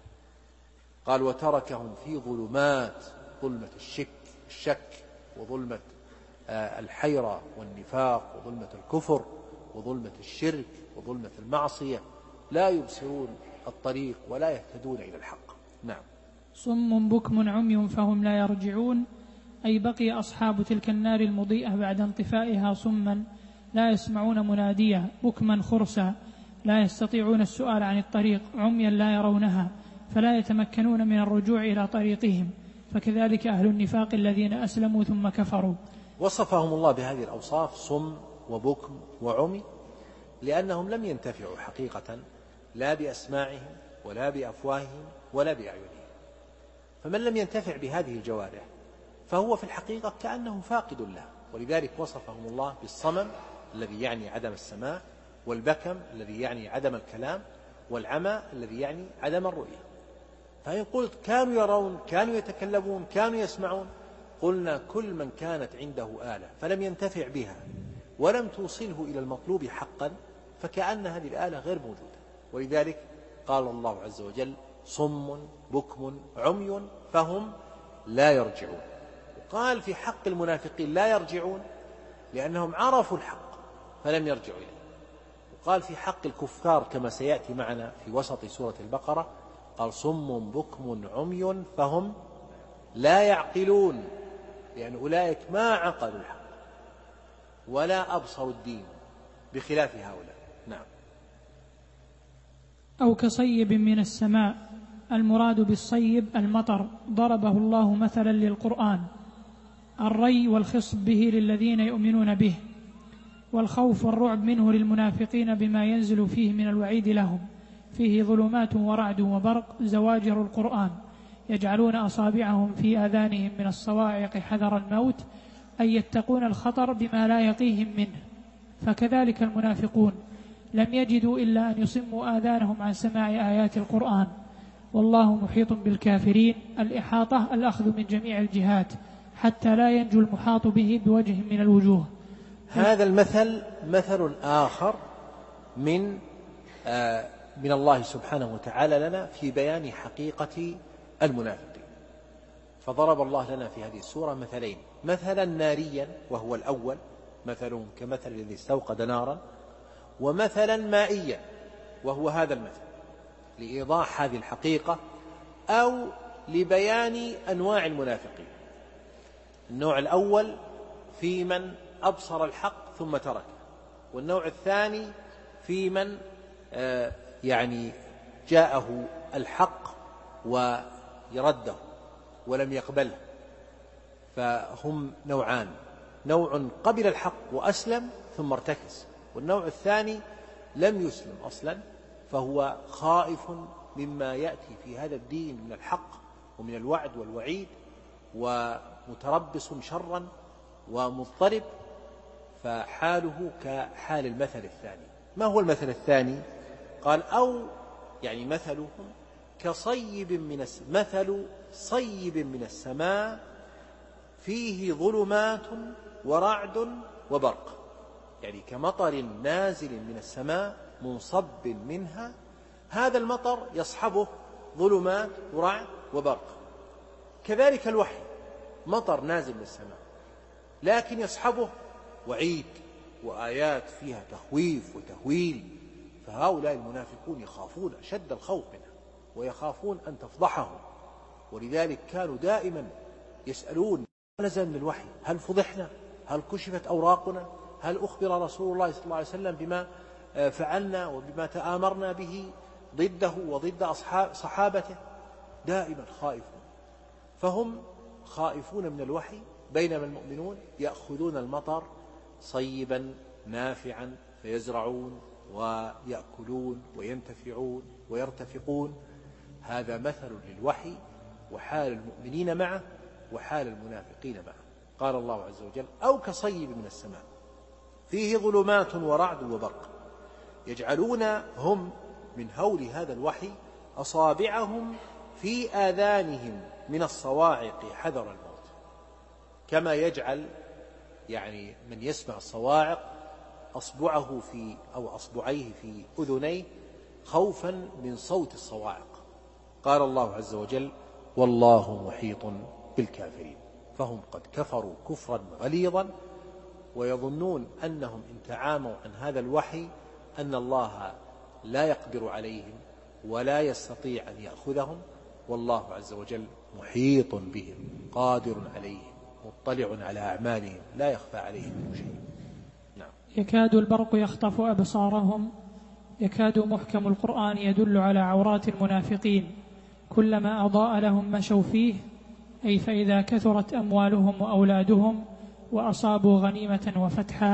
قال وتركهم في ظلمات، ظلمة الشك وظلمة الحيرة والنفاق وظلمة الكفر وظلمة الشرك وظلمة المعصية، لا يبصرون الطريق ولا يهتدون إلى الحق. نعم. صم بكم عمي فهم لا يرجعون، أي بقي أصحاب تلك النار المضيئة بعد انطفائها صما لا يسمعون مناديا، بكما خرسا لا يستطيعون السؤال عن الطريق، عميا لا يرونها فلا يتمكنون من الرجوع إلى طريقهم. فكذلك أهل النفاق الذين أسلموا ثم كفروا. وصفهم الله بهذه الأوصاف صم وبكم وعمي لأنهم لم ينتفعوا حقيقة لا بأسماعهم ولا بأفواههم ولا بأعينهم. فمن لم ينتفع بهذه الجوارح فهو في الحقيقة كأنه فاقد له، ولذلك وصفهم الله بالصمم الذي يعني عدم السماع، والبكم الذي يعني عدم الكلام، والعمى الذي يعني عدم الرؤية. فإن قلت كانوا يرون، كانوا يتكلمون، كانوا يسمعون، قلنا كل من كانت عنده آلة فلم ينتفع بها ولم توصله إلى المطلوب حقا فكأن هذه الآلة غير موجودة. ولذلك قال الله عز وجل صم بكم عمي فهم لا يرجعون. وقال في حق المنافقين لا يرجعون لأنهم عرفوا الحق فلم يرجعوا إليه. وقال في حق الكفار كما سيأتي معنا في وسط سورة البقرة قال صم بكم عمي فهم لا يعقلون، لأن أولئك ما عقلوا الحق ولا أبصروا الدين بخلاف هؤلاء. نعم. أو كصيب من السماء، المراد بالصيب المطر، ضربه الله مثلا للقرآن، الري والخصب به للذين يؤمنون به، والخوف والرعب منه للمنافقين بما ينزل فيه من الوعيد لهم، فيه ظلمات ورعد وبرق زواجر القرآن، يجعلون أصابعهم في آذانهم من الصواعق حذر الموت، أي يتقون الخطر بما لا يقيهم منه. فكذلك المنافقون لم يجدوا إلا أن يصموا آذانهم عن سماع آيات القرآن. والله محيط بالكافرين، الإحاطة الأخذ من جميع الجهات حتى لا ينجو المحاط به بوجه من الوجوه. هذا المثل مثل آخر من الله سبحانه وتعالى لنا في بيان حقيقة المنافقين. فضرب الله لنا في هذه السورة مثلين، مثلا ناريا وهو الأول مثلهم كمثل الذي استوقد نارا، ومثلا مائيا وهو هذا المثل، لإيضاح هذه الحقيقة أو لبيان أنواع المنافقين. النوع الأول في من أبصر الحق ثم تركه، والنوع الثاني في من يعني جاءه الحق ويرده ولم يقبله. فهم نوعان، نوع قبل الحق وأسلم ثم ارتكس، والنوع الثاني لم يسلم أصلا فهو خائف مما يأتي في هذا الدين من الحق ومن الوعد والوعيد، ومتربص شرا ومضطرب، فحاله كحال المثل الثاني. ما هو المثل الثاني؟ قال أو يعني مثلهم مثل صيب من السماء فيه ظلمات ورعد وبرق، يعني كمطر نازل من السماء منصب منها، هذا المطر يصحبه ظلمات ورعد وبرق. كذلك الوحي مطر نازل من السماء لكن يصحبه وعيد وآيات فيها تخويف وتهويل، فهؤلاء المنافقون يخافون أشد الخوف منها ويخافون أن تفضحهم، ولذلك كانوا دائما يسألون ما نزل من الوحي، هل فضحنا، هل كشفت أوراقنا، هل أخبر رسول الله صلى الله عليه وسلم بما فعلنا وبما تآمرنا به ضده وضد صحابته. دائما خائفون، فهم خائفون من الوحي، بينما المؤمنون يأخذون المطر صيبا نافعا فيزرعون ويأكلون وينتفعون ويرتفقون. هذا مثل للوحي وحال المؤمنين معه وحال المنافقين معه. قال الله عز وجل أو كصيب من السماء فيه ظلمات ورعد وبرق، يجعلون هم من هول هذا الوحي أصابعهم في آذانهم من الصواعق حذر الموت، كما يجعل يعني من يسمع الصواعق أصبعه أو أصبعيه في أذنيه خوفا من صوت الصواعق. قال الله عز وجل والله محيط بالكافرين، فهم قد كفروا كفرا غليظا ويظنون أنهم إن تعاموا عن هذا الوحي أن الله لا يقدر عليهم ولا يستطيع أن يأخذهم، والله عز وجل محيط بهم قادر عليهم مطلع على أعمالهم لا يخفى عليه منه شيء. نعم. يكاد البرق يخطف أبصارهم، يكاد محكم القرآن يدل على عورات المنافقين، كلما أضاء لهم مشوا فيه، أي فإذا كثرت أموالهم وأولادهم وأصابوا غنيمة وفتحا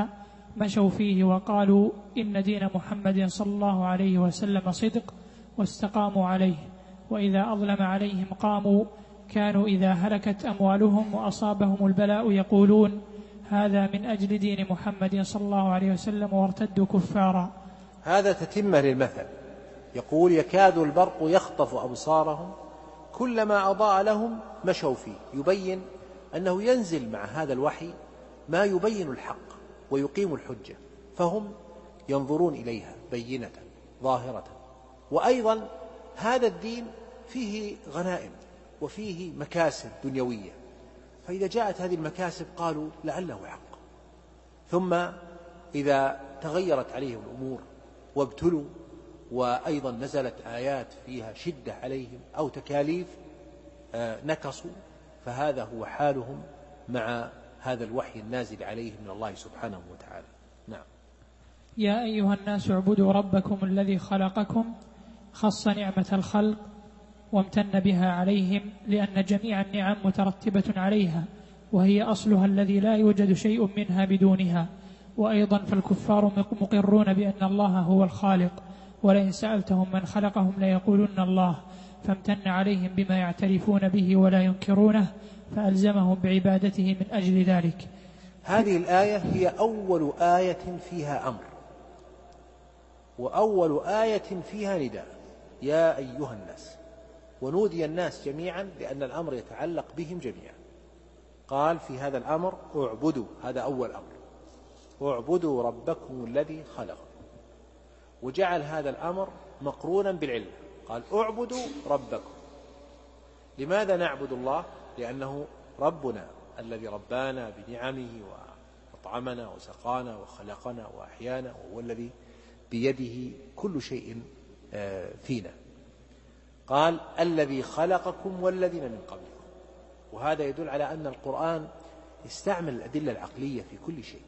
مشوا فيه وقالوا إن دين محمد صلى الله عليه وسلم صدق واستقاموا عليه، وإذا أظلم عليهم قاموا، كانوا إذا هلكت أموالهم وأصابهم البلاء يقولون هذا من أجل دين محمد صلى الله عليه وسلم، وارتدوا كفارا. هذا تتمة للمثل، يقول يكاد البرق يخطف أبصارهم كلما أضاء لهم مشوا فيه، يبين أنه ينزل مع هذا الوحي ما يبين الحق ويقيم الحجة، فهم ينظرون إليها بينة ظاهرة. وأيضا هذا الدين فيه غنائم وفيه مكاسب دنيوية، فإذا جاءت هذه المكاسب قالوا لعله حق. ثم إذا تغيرت عليهم الأمور وابتلوا وأيضا نزلت آيات فيها شدة عليهم أو تكاليف نكصوا، فهذا هو حالهم مع هذا الوحي النازل عليهم من الله سبحانه وتعالى. نعم. يا أيها الناس اعبدوا ربكم الذي خلقكم، خص نعمة الخلق وامتن بها عليهم، لأن جميع النعم مترتبة عليها، وهي أصلها الذي لا يوجد شيء منها بدونها. وأيضا فالكفار مقرون بأن الله هو الخالق، ولئن سألتهم من خلقهم ليقولن الله، فامتن عليهم بما يعترفون به ولا ينكرونه، فألزمهم بعبادته من أجل ذلك. هذه الآية هي أول آية فيها أمر، وأول آية فيها نداء، يا أيها الناس، ونودي الناس جميعا لأن الأمر يتعلق بهم جميعا. قال في هذا الأمر اعبدوا، هذا أول أمر، اعبدوا ربكم الذي خلقكم، وجعل هذا الأمر مقرونا بالعلة، قال اعبدوا ربكم. لماذا نعبد الله؟ لأنه ربنا الذي ربانا بنعمه وأطعمنا وسقانا وخلقنا وأحيانا، وهو الذي بيده كل شيء فينا. قال الذي خلقكم والذين من قبلكم، وهذا يدل على أن القرآن يستعمل الأدلة العقلية في كل شيء،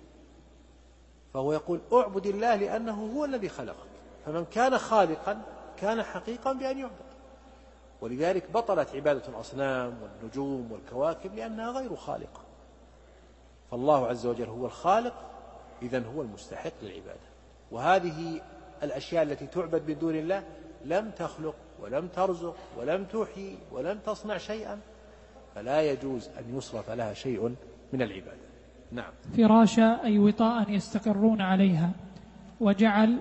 فهو يقول اعبد الله لأنه هو الذي خلقك، فمن كان خالقا كان حقيقا بأن يعبد. ولذلك بطلت عبادة الأصنام والنجوم والكواكب لأنها غير خالقة، فالله عز وجل هو الخالق، إذن هو المستحق للعبادة. وهذه الأشياء التي تعبد من دون الله لم تخلق ولم ترزق ولم تحيي ولم تصنع شيئا، فلا يجوز أن يصرف لها شيء من العبادة. نعم. فراشا أي وطاء يستقرون عليها، وجعل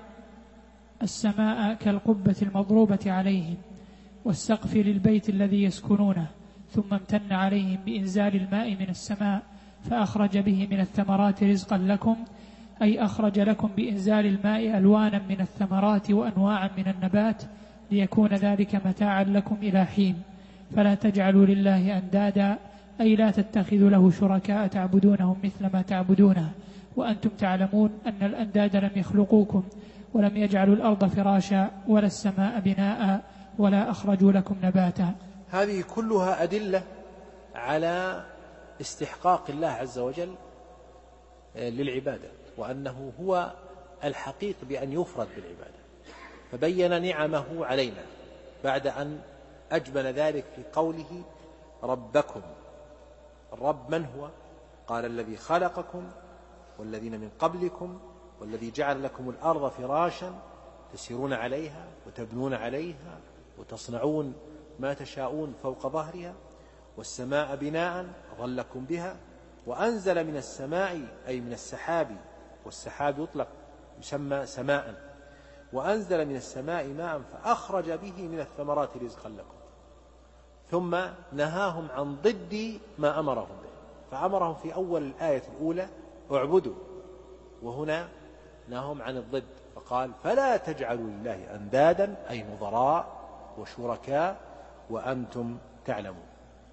السماء كالقبة المضروبة عليهم، والسقف للبيت الذي يسكنونه، ثم امتن عليهم بإنزال الماء من السماء فأخرج به من الثمرات رزقا لكم، أي أخرج لكم بإنزال الماء ألوانا من الثمرات وأنواعا من النبات، ليكون ذلك متاعا لكم إلى حين. فلا تجعلوا لله أندادا، أي لا تتخذوا له شركاء تعبدونهم مثل ما تعبدونه، وأنتم تعلمون أن الأنداد لم يخلقوكم، ولم يجعلوا الأرض فراشا ولا السماء بناء ولا أخرجوا لكم نباتا. هذه كلها أدلة على استحقاق الله عز وجل للعبادة، وأنه هو الحقيق بأن يفرد بالعبادة، فبين نعمه علينا بعد أن أجمل ذلك في قوله ربكم. الرب من هو؟ قال الذي خلقكم والذين من قبلكم والذي جعل لكم الأرض فراشا تسيرون عليها وتبنون عليها وتصنعون ما تشاءون فوق ظهرها، والسماء بناء أظلكم بها، وأنزل من السماء أي من السحاب، والسحاب يطلق يسمى سماء، وأنزل من السماء ماء فأخرج به من الثمرات رزقا لكم. ثم نهاهم عن ضد ما أمرهم به، فأمرهم في أول الآية الأولى اعبدوا، وهنا نهاهم عن الضد فقال فلا تجعلوا لله أندادا أي نظراء وشركاء وأنتم تعلمون.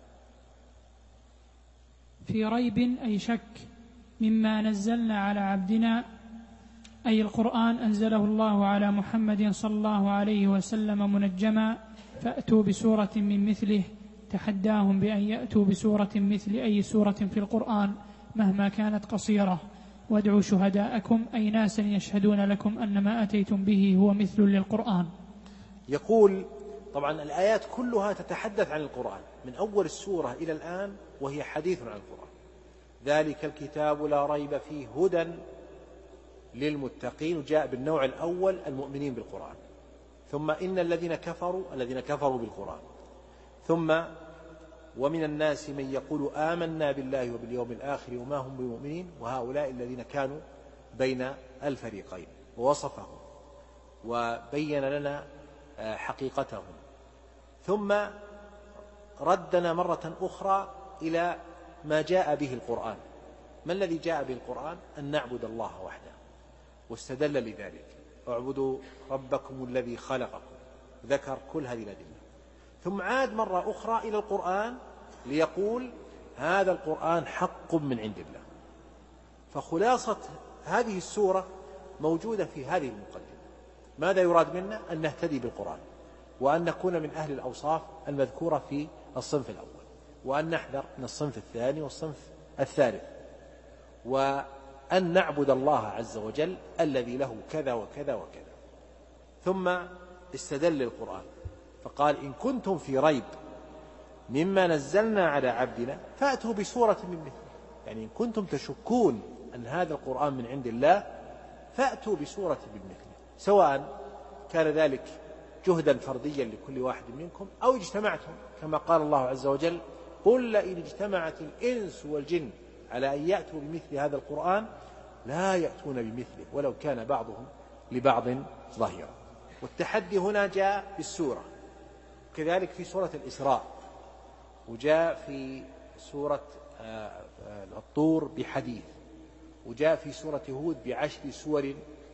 في ريب أي شك مما نزلنا على عبدنا، أي القرآن أنزله الله على محمد صلى الله عليه وسلم منجما، فأتوا بسورة من مثله، تحداهم بأن يأتوا بسورة مثل أي سورة في القرآن مهما كانت قصيرة، وادعوا شهداءكم أي ناسا يشهدون لكم أن ما أتيتم به هو مثل للقرآن. يقول طبعا الآيات كلها تتحدث عن القرآن من أول السورة إلى الآن، وهي حديث عن القرآن. ذلك الكتاب لا ريب فيه هدى للمتقين، وجاء بالنوع الأول المؤمنين بالقرآن، ثم إن الذين كفروا بالقرآن، ثم ومن الناس من يقول آمنا بالله وباليوم الآخر وما هم بمؤمنين، وهؤلاء الذين كانوا بين الفريقين، ووصفهم وبين لنا حقيقتهم. ثم ردنا مرة أخرى إلى ما جاء به القرآن. ما الذي جاء به القرآن؟ أن نعبد الله وحده، واستدل لذلك: اعبدوا ربكم الذي خلقكم، ذكر كل هذه الأدلة. ثم عاد مرة أخرى إلى القرآن ليقول هذا القرآن حق من عند الله. فخلاصة هذه السورة موجودة في هذه المقدمة. ماذا يراد منا؟ أن نهتدي بالقرآن، وأن نكون من أهل الأوصاف المذكورة في الصنف الأول، وأن نحذر من الصنف الثاني والصنف الثالث، وأن نعبد الله عز وجل الذي له كذا وكذا وكذا. ثم استدل القرآن فقال: إن كنتم في ريب مما نزلنا على عبدنا فأتوا بسورة من مثله. يعني إن كنتم تشكون أن هذا القرآن من عند الله فأتوا بسورة من مثله، سواء كان ذلك جهدا فرديا لكل واحد منكم أو اجتمعتم، كما قال الله عز وجل: قل لئن اجتمعت الإنس والجن على أن يأتوا بمثل هذا القرآن لا يأتون بمثله ولو كان بعضهم لبعض ظهيرا. والتحدي هنا جاء بالسورة، كذلك في سورة الإسراء، وجاء في سورة الطور بحديث، وجاء في سورة هود ب10 سور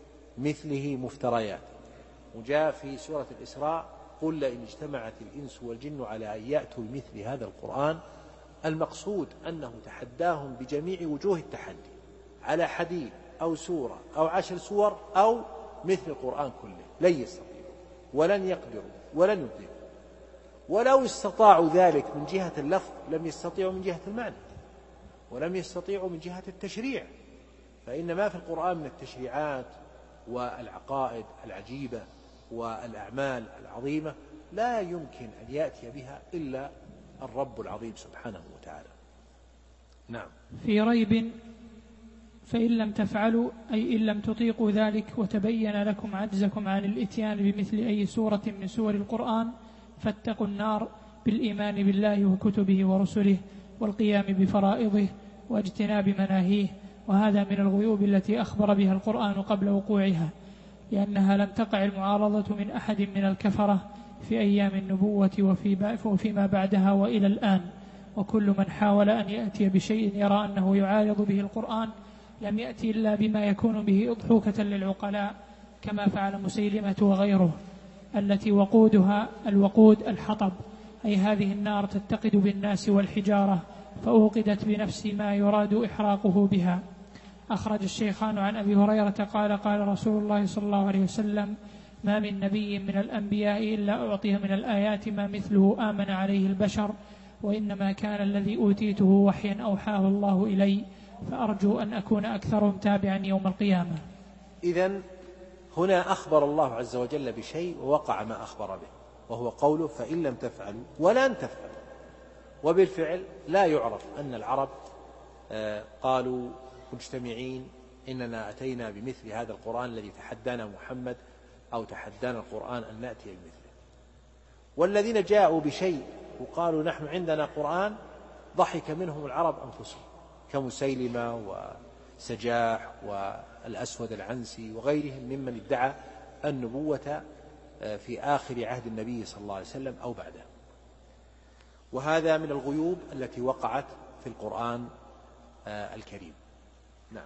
مثله مفتريات، وجاء في سورة الإسراء: قل لئن اجتمعت الإنس والجن على أن يأتوا بمثل هذا القرآن. المقصود أنه تحداهم بجميع وجوه التحدي على حديث أو سورة أو 10 سور أو مثل القرآن كله، لن يستطيعوا ولن يقدروا ولن يبدعوا. ولو استطاعوا ذلك من جهة اللفظ لم يستطيعوا من جهة المعنى، ولم يستطيعوا من جهة التشريع، فإن ما في القرآن من التشريعات والعقائد العجيبة والأعمال العظيمة لا يمكن أن يأتي بها إلا الرب العظيم سبحانه وتعالى. نعم. في ريب فإن لم تفعلوا أي إن لم تطيقوا ذلك وتبين لكم عجزكم عن الإتيان بمثل أي سورة من سور القرآن فاتقوا النار بالإيمان بالله وكتبه ورسله والقيام بفرائضه واجتناب مناهيه. وهذا من الغيوب التي أخبر بها القرآن قبل وقوعها، لأنها لم تقع المعارضة من أحد من الكفرة في أيام النبوة وفيما بعدها وإلى الآن. وكل من حاول أن يأتي بشيء يرى أنه يعارض به القرآن لم يأتي إلا بما يكون به أضحوكة للعقلاء، كما فعل مسيلمة وغيره، التي وقودها الوقود الحطب، أي هذه النار تتقد بالناس والحجارة، فأوقدت بنفس ما يراد إحراقه بها. أخرج الشيخان عن أبي هريرة قال: قال رسول الله صلى الله عليه وسلم: ما من نبي من الأنبياء إلا أعطي من الآيات ما مثله آمن عليه البشر، وإنما كان الذي أوتيته وحيا أوحاه الله إلي، فأرجو أن أكون أكثرهم تابعا يوم القيامة. إذن هنا أخبر الله عز وجل بشيء ووقع ما أخبر به، وهو قوله: فإن لم تفعلوا ولن تفعلوا. وبالفعل لا يعرف أن العرب قالوا مجتمعين إننا أتينا بمثل هذا القرآن الذي تحدانا محمد أو تحدانا القرآن أن نأتي بمثله. والذين جاءوا بشيء وقالوا نحن عندنا قرآن ضحك منهم العرب أنفسهم، كمسيلمة وسجاح والأسود العنسي وغيرهم ممن ادعى النبوة في آخر عهد النبي صلى الله عليه وسلم أو بعده. وهذا من الغيوب التي وقعت في القرآن الكريم. نعم.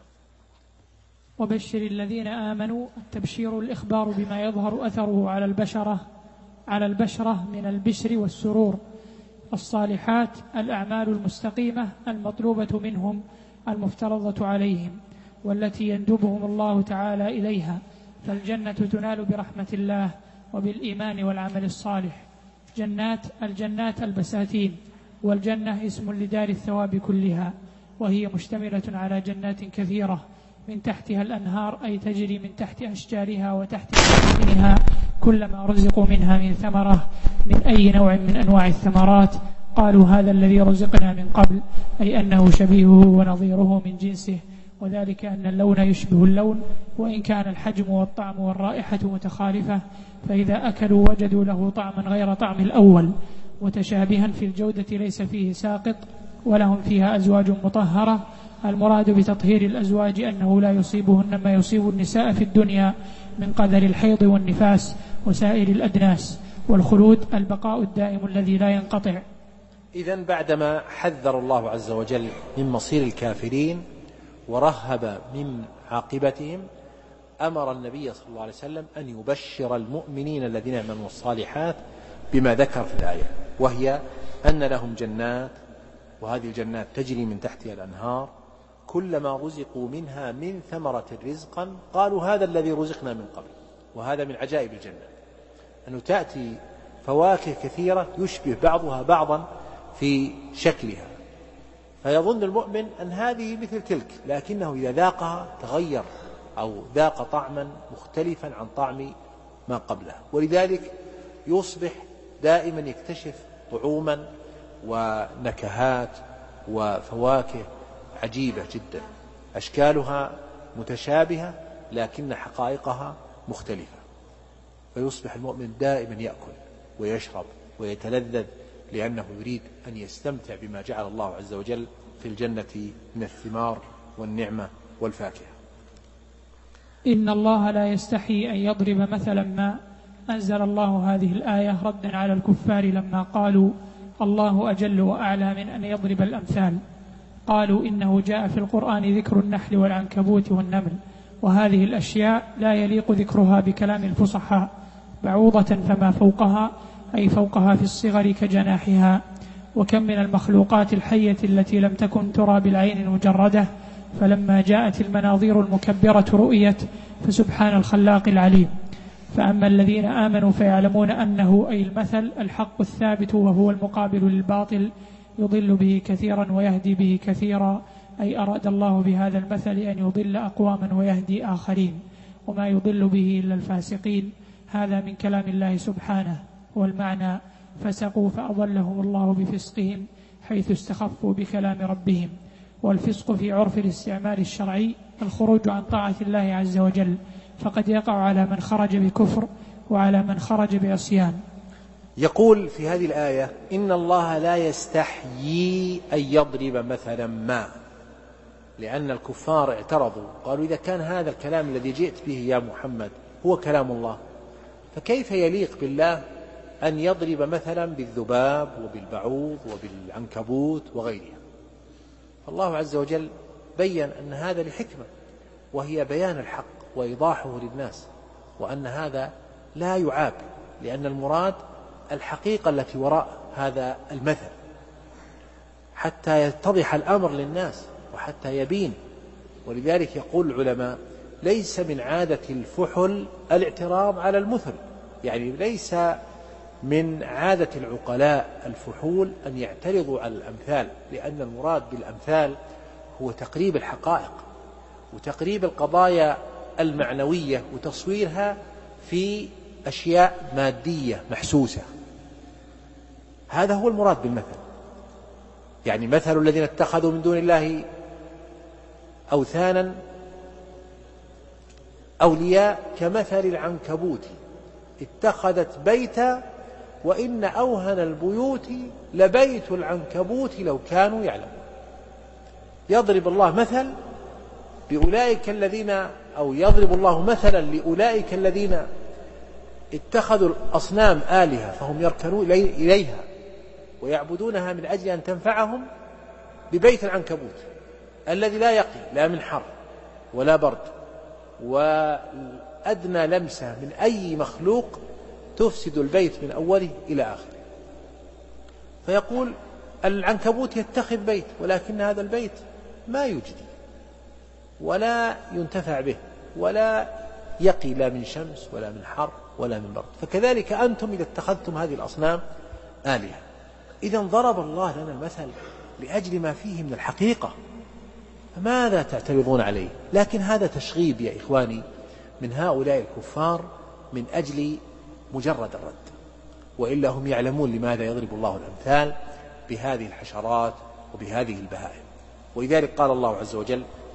وبشر الذين آمنوا. التبشير الإخبار بما يظهر أثره على البشرة من البشر والسرور. الصالحات الأعمال المستقيمة المطلوبة منهم المفترضة عليهم، والتي يندبهم الله تعالى إليها، فالجنة تنال برحمة الله وبالإيمان والعمل الصالح. الجنات البساتين، والجنة اسم لدار الثواب كلها، وهي مشتملة على جنات كثيرة من تحتها الأنهار، أي تجري من تحت أشجارها وتحت بساتينها كلما رزقوا منها من ثمرة من أي نوع من أنواع الثمرات قالوا هذا الذي رزقنا من قبل، أي أنه شبيهه ونظيره من جنسه، وذلك أن اللون يشبه اللون وإن كان الحجم والطعم والرائحة متخالفة، فإذا أكلوا وجدوا له طعما غير طعم الأول، وتشابها في الجودة ليس فيه ساقط، ولهم فيها أزواج مطهرة. المراد بتطهير الأزواج أنه لا يصيبهن ما يصيب النساء في الدنيا من قدر الحيض والنفاس وسائر الأدناس، والخلود البقاء الدائم الذي لا ينقطع. إذن بعدما حذر الله عز وجل من مصير الكافرين ورهب من عاقبتهم، أمر النبي صلى الله عليه وسلم أن يبشر المؤمنين الذين يعملون الصالحات بما ذكر في الآية، وهي أن لهم جنات، وهذه الجنات تجري من تحتها الأنهار، كلما رزقوا منها من ثمرة رزقا قالوا هذا الذي رزقنا من قبل. وهذا من عجائب الجنة، أنه تأتي فواكه كثيرة يشبه بعضها بعضا في شكلها، فيظن المؤمن أن هذه مثل تلك، لكنه إذا ذاقها تغير أو ذاق طعما مختلفا عن طعم ما قبله. ولذلك يصبح دائما يكتشف طعوما ونكهات وفواكه عجيبة جدا، أشكالها متشابهة لكن حقائقها مختلفة، فيصبح المؤمن دائما يأكل ويشرب ويتلذذ، لأنه يريد أن يستمتع بما جعل الله عز وجل في الجنة من الثمار والنعمة والفاكهة. إن الله لا يستحي أن يضرب مثلا ما. أنزل الله هذه الآية ردا على الكفار لما قالوا الله أجل وأعلى من أن يضرب الأمثال. قالوا إنه جاء في القرآن ذكر النحل والعنكبوت والنمل، وهذه الأشياء لا يليق ذكرها بكلام الفصحاء، بعوضة فما فوقها، أي فوقها في الصغر كجناحها. وكم من المخلوقات الحية التي لم تكن ترى بالعين المجردة، فلما جاءت المناظير المكبرة رؤيت، فسبحان الخلاق العليم. فأما الذين آمنوا فيعلمون أنه أي المثل الحق الثابت، وهو المقابل للباطل، يضل به كثيرا ويهدي به كثيرا، أي أراد الله بهذا المثل أن يضل أقواما ويهدي آخرين، وما يضل به إلا الفاسقين. هذا من كلام الله سبحانه. والمعنى فسقوا فأضلهم الله بفسقهم، حيث استخفوا بكلام ربهم. والفسق في عرف الاستعمال الشرعي الخروج عن طاعة الله عز وجل، فقد يقع على من خرج بكفر وعلى من خرج بعصيان. يقول في هذه الآية إن الله لا يستحيي أن يضرب مثلا ما، لأن الكفار اعترضوا قالوا إذا كان هذا الكلام الذي جئت به يا محمد هو كلام الله، فكيف يليق بالله أن يضرب مثلا بالذباب وبالبعوض وبالعنكبوت وغيرها؟ فالله عز وجل بيّن أن هذا لحكمة، وهي بيان الحق وإيضاحه للناس، وأن هذا لا يعاب، لأن المراد الحقيقة التي وراء هذا المثل حتى يتضح الأمر للناس وحتى يبين. ولذلك يقول العلماء ليس من عادة الفحل الاعتراض على المثل، يعني ليس من عادة العقلاء الفحول أن يعترضوا على الأمثال، لأن المراد بالأمثال هو تقريب الحقائق وتقريب القضايا المعنوية وتصويرها في أشياء مادية محسوسة. هذا هو المراد بالمثل. يعني مثل الذين اتخذوا من دون الله أوثانا أولياء كمثل العنكبوت اتخذت بيتا وإن أوهن البيوت لبيت العنكبوت لو كانوا يعلمون. يضرب الله مثل بأولئك الذين، أو يضرب الله مثلا لأولئك الذين اتخذوا الأصنام آلهة فهم يركنون إليها ويعبدونها من أجل أن تنفعهم، ببيت العنكبوت الذي لا يقي لا من حر ولا برد، وأدنى لمسة من أي مخلوق تفسد البيت من أوله إلى آخره. فيقول العنكبوت يتخذ بيت، ولكن هذا البيت ما يجدي ولا ينتفع به ولا يقي لا من شمس ولا من حر ولا من برد. فكذلك أنتم إذا اتخذتم هذه الأصنام آلهة. إذا ضرب الله لنا المثل لأجل ما فيه من الحقيقة، فماذا تعترضون عليه؟ لكن هذا تشغيب يا إخواني من هؤلاء الكفار من أجل مجرد الرد، وإلا هم يعلمون لماذا يضرب الله الأمثال بهذه الحشرات وبهذه البهائم. ولذلك قال الله عز وجل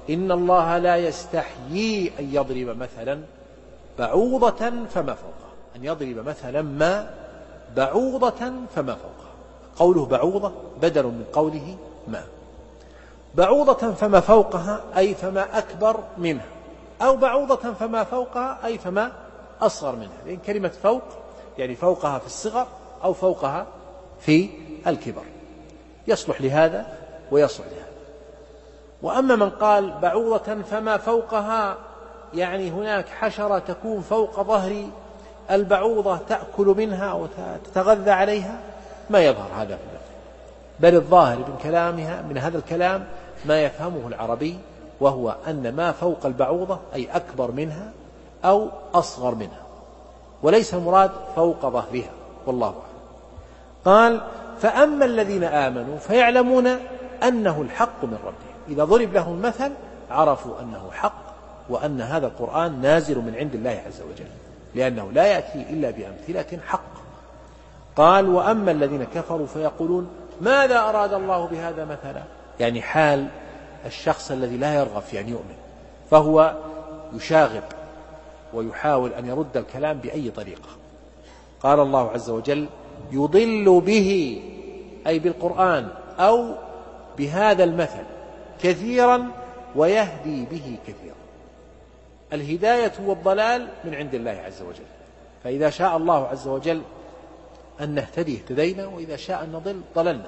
إن الله لا يستحيي أن يضرب مثلا بعوضة فما فوقها، أن يضرب مثلا ما بعوضة فما فوقها. قوله بعوضة بدل من قوله ما. بعوضة فما فوقها أي فما أكبر منها، أو بعوضة فما فوقها أي فما أصغر منها، لأن كلمة فوق يعني فوقها في الصغر أو فوقها في الكبر، يصلح لهذا ويصلح لهذا. وأما من قال بعوضة فما فوقها يعني هناك حشرة تكون فوق ظهر البعوضة تأكل منها وتتغذى عليها، ما يظهر هذا في اللفظ، بل الظاهر من كلامها من هذا الكلام ما يفهمه العربي، وهو أن ما فوق البعوضة أي أكبر منها أو أصغر منها، وليس المراد فوق ظهرها، والله أعلم. قال فأما الذين آمنوا فيعلمون أنه الحق من ربهم، إذا ضرب لهم المثل عرفوا أنه حق وأن هذا القرآن نازل من عند الله عز وجل، لأنه لا يأتي إلا بأمثلة حق. قال وأما الذين كفروا فيقولون ماذا أراد الله بهذا مثلا، يعني حال الشخص الذي لا يرغب في أن يؤمن، فهو يشاغب ويحاول أن يرد الكلام بأي طريقة. قال الله عز وجل يضل به أي بالقرآن أو بهذا المثل كثيرا ويهدي به كثيرا. الهداية والضلال من عند الله عز وجل، فإذا شاء الله عز وجل أن نهتدي اهتدينا، وإذا شاء أن نضل ضللنا.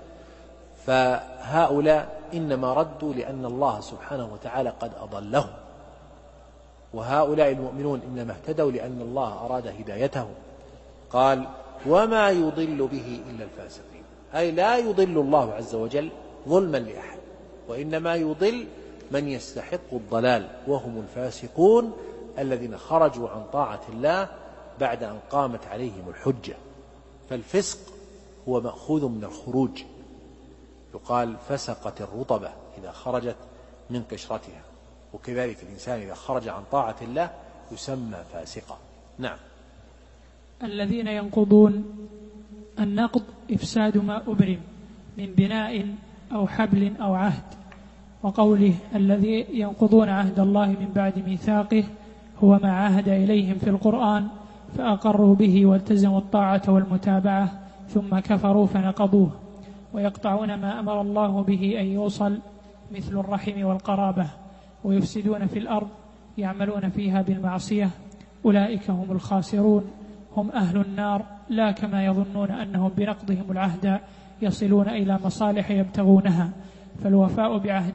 فهؤلاء إنما ردوا لأن الله سبحانه وتعالى قد أضلهم، وهؤلاء المؤمنون إنما اهتدوا لأن الله أراد هدايتهم. قال وما يضل به إلا الفاسقين، أي لا يضل الله عز وجل ظلما لأحد، وإنما يضل من يستحق الضلال، وهم الفاسقون الذين خرجوا عن طاعة الله بعد أن قامت عليهم الحجة. فالفسق هو مأخوذ من الخروج، يقال فسقت الرطبة إذا خرجت من قشرتها، وكذلك الإنسان إذا خرج عن طاعة الله يسمى فاسقا. نعم. الذين ينقضون، النقض إفساد ما أبرم من بناء أو حبل أو عهد. وقوله الذي ينقضون عهد الله من بعد ميثاقه هو ما عاهد إليهم في القرآن فأقروا به والتزموا الطاعة والمتابعة ثم كفروا فنقضوه. ويقطعون ما أمر الله به أن يوصل مثل الرحم والقرابة، ويفسدون في الأرض يعملون فيها بالمعصية، أولئك هم الخاسرون، هم أهل النار، لا كما يظنون أنهم بنقضهم العهد يصلون إلى مصالح يبتغونها، فالوفاء بعهد